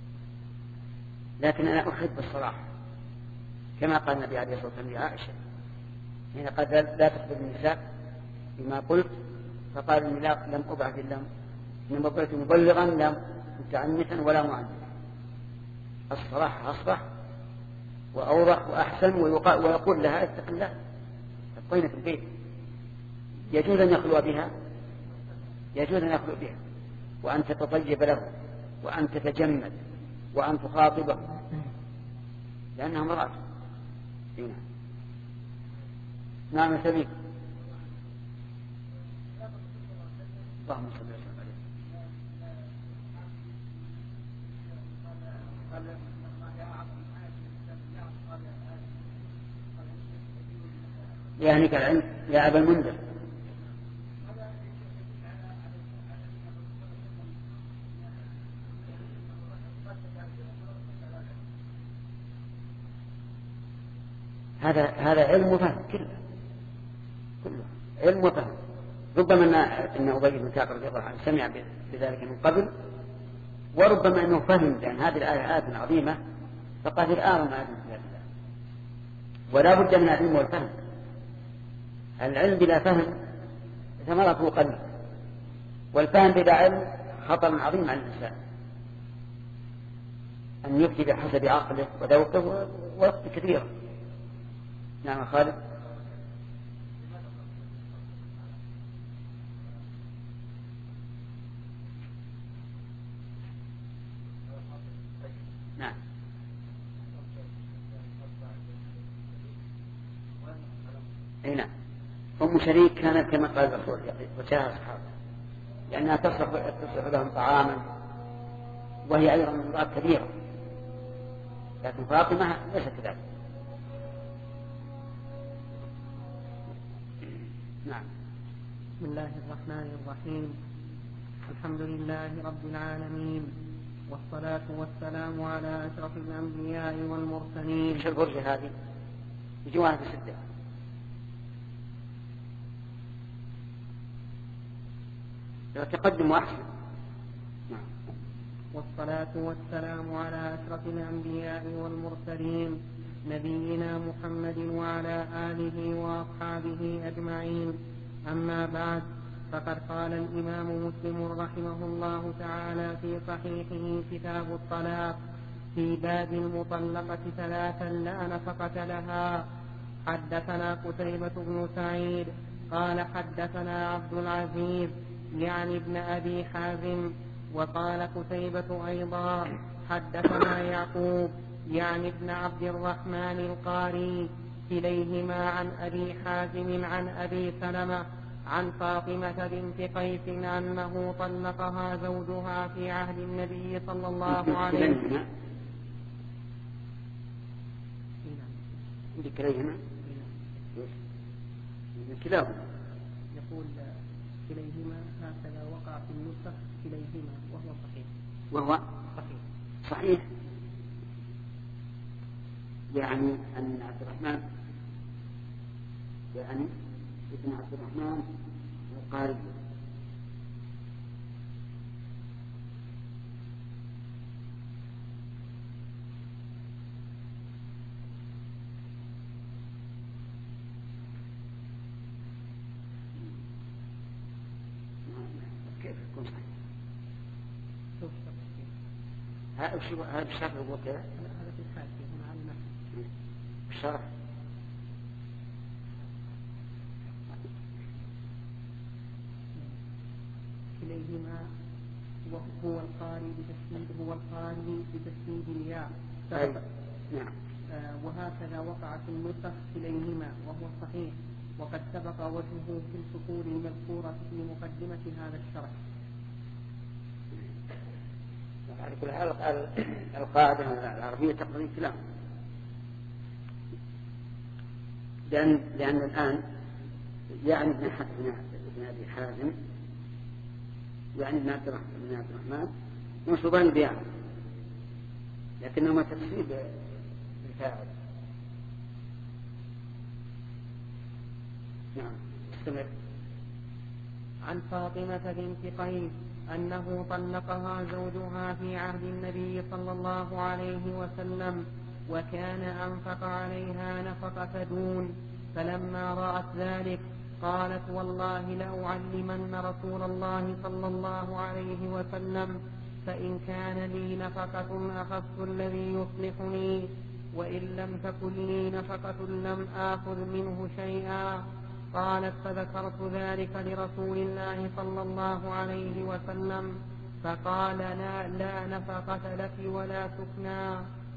لكن أنا أحب الصراحة، كما قال النبي عليه الصلاة والسلام لعائشة حين قال لا تخبر النساء بما قلت، فقال إني لم أبعث إلا إنما بعثت مبلغا لا متعنتا ولا معنتا. الصراحة أصرح وأوضح وأحسن، ويقول لها اتق الله تبقين في البيت. يجوز أن يخلو بها، يجوز أن يخلو بها وأن تتطيب له وأن تتجمل وأن تخاطبه لأنها امرأة. هنا نعم سبيل. اللهم صل وسلم عليه. يعني كالعلم يا أبا المنذر. هذا هذا علم وفهم، كله كله علم وفهم. ربما ان ابي بن كعب رضي الله عنه سمع بذلك من قبل، وربما انه فهم، لان هذه الايه آية عظيمه فقال الآن ما أدري الله، ولا بد من العلم والفهم. العلم بلا فهم ثمرته قليل، والفهم بلا علم خطر عظيم على الإنسان، أن يفتي بحسب عقله وذوقه ووقت كثير. نعم خالد. نعم اي نعم. ام شريك كانت كما قال الرسول وشاها اصحابه لانها تصرف تصرف لهم طعاما، وهي ايضا من امراه كبيره، لكن فاطمه ليست كذلك. نعم. بسم الله الرحمن الرحيم. الحمد لله رب العالمين، والصلاة والسلام على أشرف الأنبياء والمرسلين. ايش البرجة هذه؟ يجوانا في سدة. لو تقدموا أحسن. نعم. والصلاة والسلام على أشرف الأنبياء والمرسلين نبينا محمد وعلى آله وأصحابه أجمعين. أما بعد، فقد قال الإمام مسلم رحمه الله تعالى في صحيحه كتاب الطلاق في باب المطلقة ثلاثا لا نفقة لها: حدثنا قتيبة بن سعيد قال حدثنا عبد العزيز يعني ابن أبي حازم، وقال قتيبة أيضا حدثنا يعقوب يعني ابن عبد الرحمن القاري، كليهما عن أبي حازم عن أبي سلمة عن فاطمة بنت قيس أنه طلقها زوجها في عهد النبي صلى الله عليه وسلم. كليهما كلاهما يقول كليهما هكذا وقع في النسخ كليهما وهو صحيح. وهو صحيح صحيح يعني أن عبد الرحمن يعني ابن عبد الرحمن القاري كيف يكون صحيح؟ هذا الشرح يقول كذا؟ هذا في الحاشية هنا على المتن. الشرح كليهما وهو القاري بتشديد هو القاري بتشديد الياء. نعم. آه وهكذا وقع في النسخ كليهما وهو صحيح، وقد سبق وجهه في الفصول المذكورة في مقدمة هذا الشرح. على كل حال القاعدة العربية تقضي كلام، لأن لأن الآن يعني ابن ابن أبي حازم يعني ابن عبد الرحمن منصوبان بيان، لكنهما تفسير بالفاعل. نعم استمر. عن فاطمة بنت قيس أنه طلقها زوجها في عهد النبي صلى الله عليه وسلم وكان أنفق عليها نفقة دون، فلما رأت ذلك قالت والله لأعلمن رسول الله صلى الله عليه وسلم فإن كان لي نفقة أخذت الذي يصلحني وإن لم تكن لي نفقة لم آخذ منه شيئا. قالت فذكرت ذلك لرسول الله صلى الله عليه وسلم فقال لا, لا نفقة لك ولا سكنى.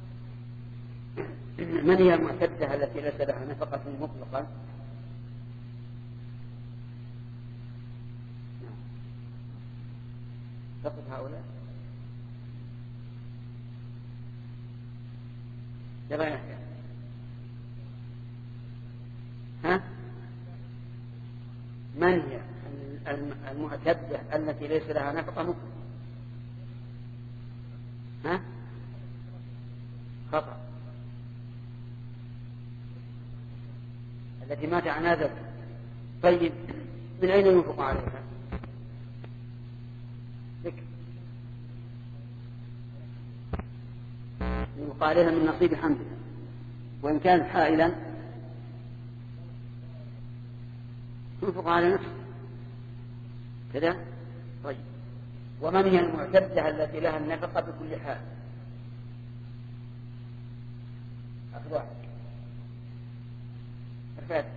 من هي المعتدة التي ليس لها نفقة مطلقة؟ تقف هؤلاء يلا يحيى ها من هي المعتدة التي ليس لها نفقة مطلقة؟ ها خطأ. التي مات عنها ذنب. طيب من أين ينفق عليها؟ ذكر ينفق عليها من نصيب حمدها، وإن كان حائلا ينفق على نفسه كذا. طيب ومن هي المعتدة التي لها النفقة بكل حال؟ أخذ واحد الفاتح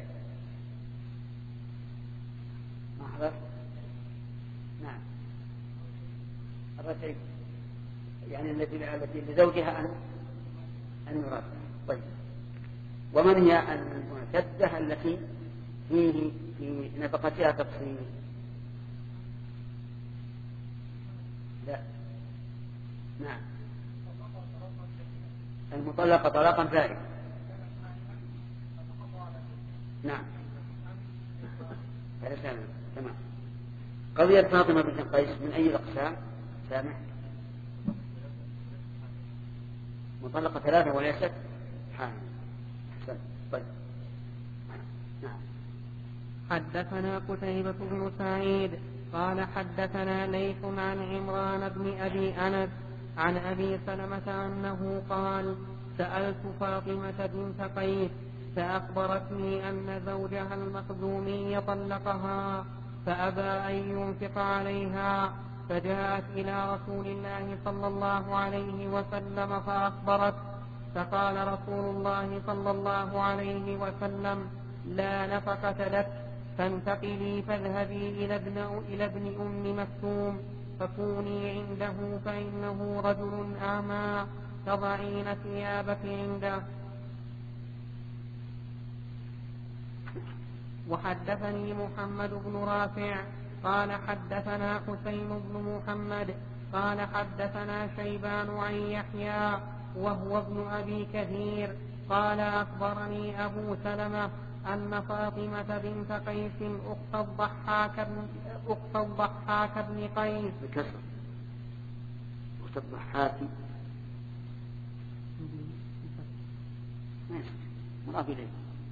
ما حضر. نعم الرتيب يعني التي التي لزوجها أن أن يراد. طيب ومن هي المعتدة التي فيه في نفقتها تفصيل؟ لا. نعم المطلقة طلاقا فائدا. نعم هذا سامع. تمام. قضية فاطمة بنت قيس من أي الأقسام؟ سامع مطلقة ثلاثة وليست حامل. أحسن. طيب نعم. حدثنا قتيبة بن سعيد قال حدثنا ليث عن عمران بن أبي أنس عن أبي سلمة أنه قال سألت فاطمة بنت قيس فأخبرتني أن زوجها المخزومي طلقها فأبى أن ينفق عليها، فجاءت إلى رسول الله صلى الله عليه وسلم فأخبرت، فقال رسول الله صلى الله عليه وسلم لا نفقة لك، فانتقلي فاذهبي إلى ابن, إلى ابن أم مكتوم فكوني عنده فإنه رجل أعمى تضعين ثيابك عنده. وحدثني محمد بن رافع قال حدثنا حسين بن محمد قال حدثنا شيبان عن يحيى وهو ابن أبي كثير قال أخبرني أبو سلمة أن فاطمة بنت قيس أخت الضحاك بن, أخت الضحاك بن قيس بكسر أخت الضحاك مضاف إليه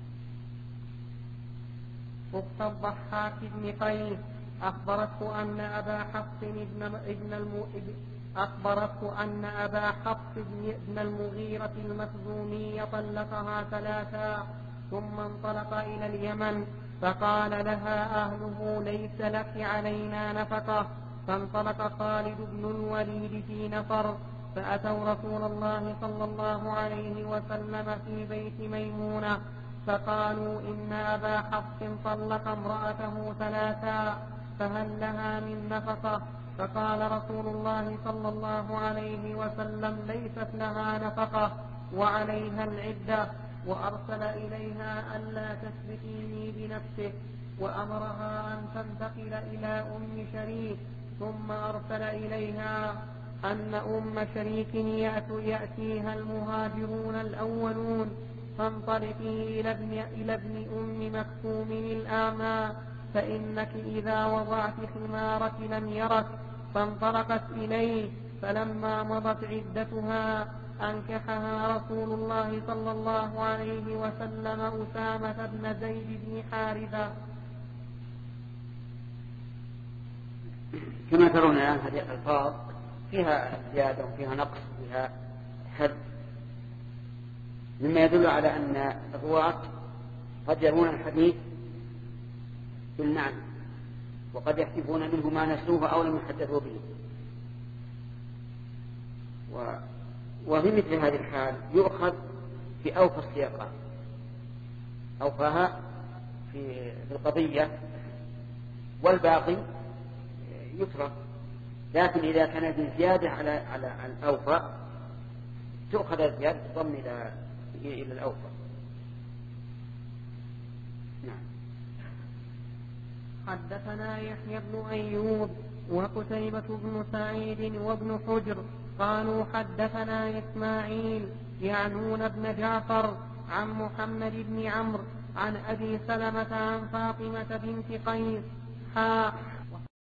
أخت الضحاك بن قيس أخبرته أن أبا حفص ابن, ابن الم... أخبرته أن أبا حفص ابن المغيرة المخزومي طلقها ثلاثا ثم انطلق إلى اليمن، فقال لها أهله ليس لك علينا نفقة، فانطلق خالد بن الوليد في نفر فأتوا رسول الله صلى الله عليه وسلم في بيت ميمونة فقالوا إن أبا حفص طلق امرأته ثلاثا فهل لها من نفقة؟ فقال رسول الله صلى الله عليه وسلم ليست لها نفقة وعليها العدة، وأرسل إليها ألا تسبقيني بنفسه، وأمرها أن تنتقل إلى أم شريك، ثم أرسل إليها أن أم شريك يأتيها المهاجرون الأولون فانطلقي إلى ابن, إلى ابن أم مكتوم الأعمى فإنك إذا وضعت خمارك لم يرك، فانطلقت إليه، فلما مضت عدتها أنكحها رسول الله صلى الله عليه وسلم أسامة بن زيد بن حارثة. كما ترون الآن هذه الألفاظ فيها زيادة وفيها نقص وفيها حد، مما يدل على أن الرواة قد يرون الحديث بالمعنى وقد يحذفون منه ما نسوه أو لم يحدثوا به. و... وفي مثل هذه الحال يؤخذ في أوفى السياقات، أوفاها في القضية والباقي يترك، لكن إذا كان بالزيادة على على الأوفى تؤخذ الزيادة تضم إلى إلى الأوفى. نعم. حدثنا يحيى بن أيوب وقتيبة بن سعيد وابن حجر قالوا حدثنا إسماعيل يعنون ابن جعفر عن محمد بن عمرو عن أبي سلمة عن فاطمة بنت قيس حا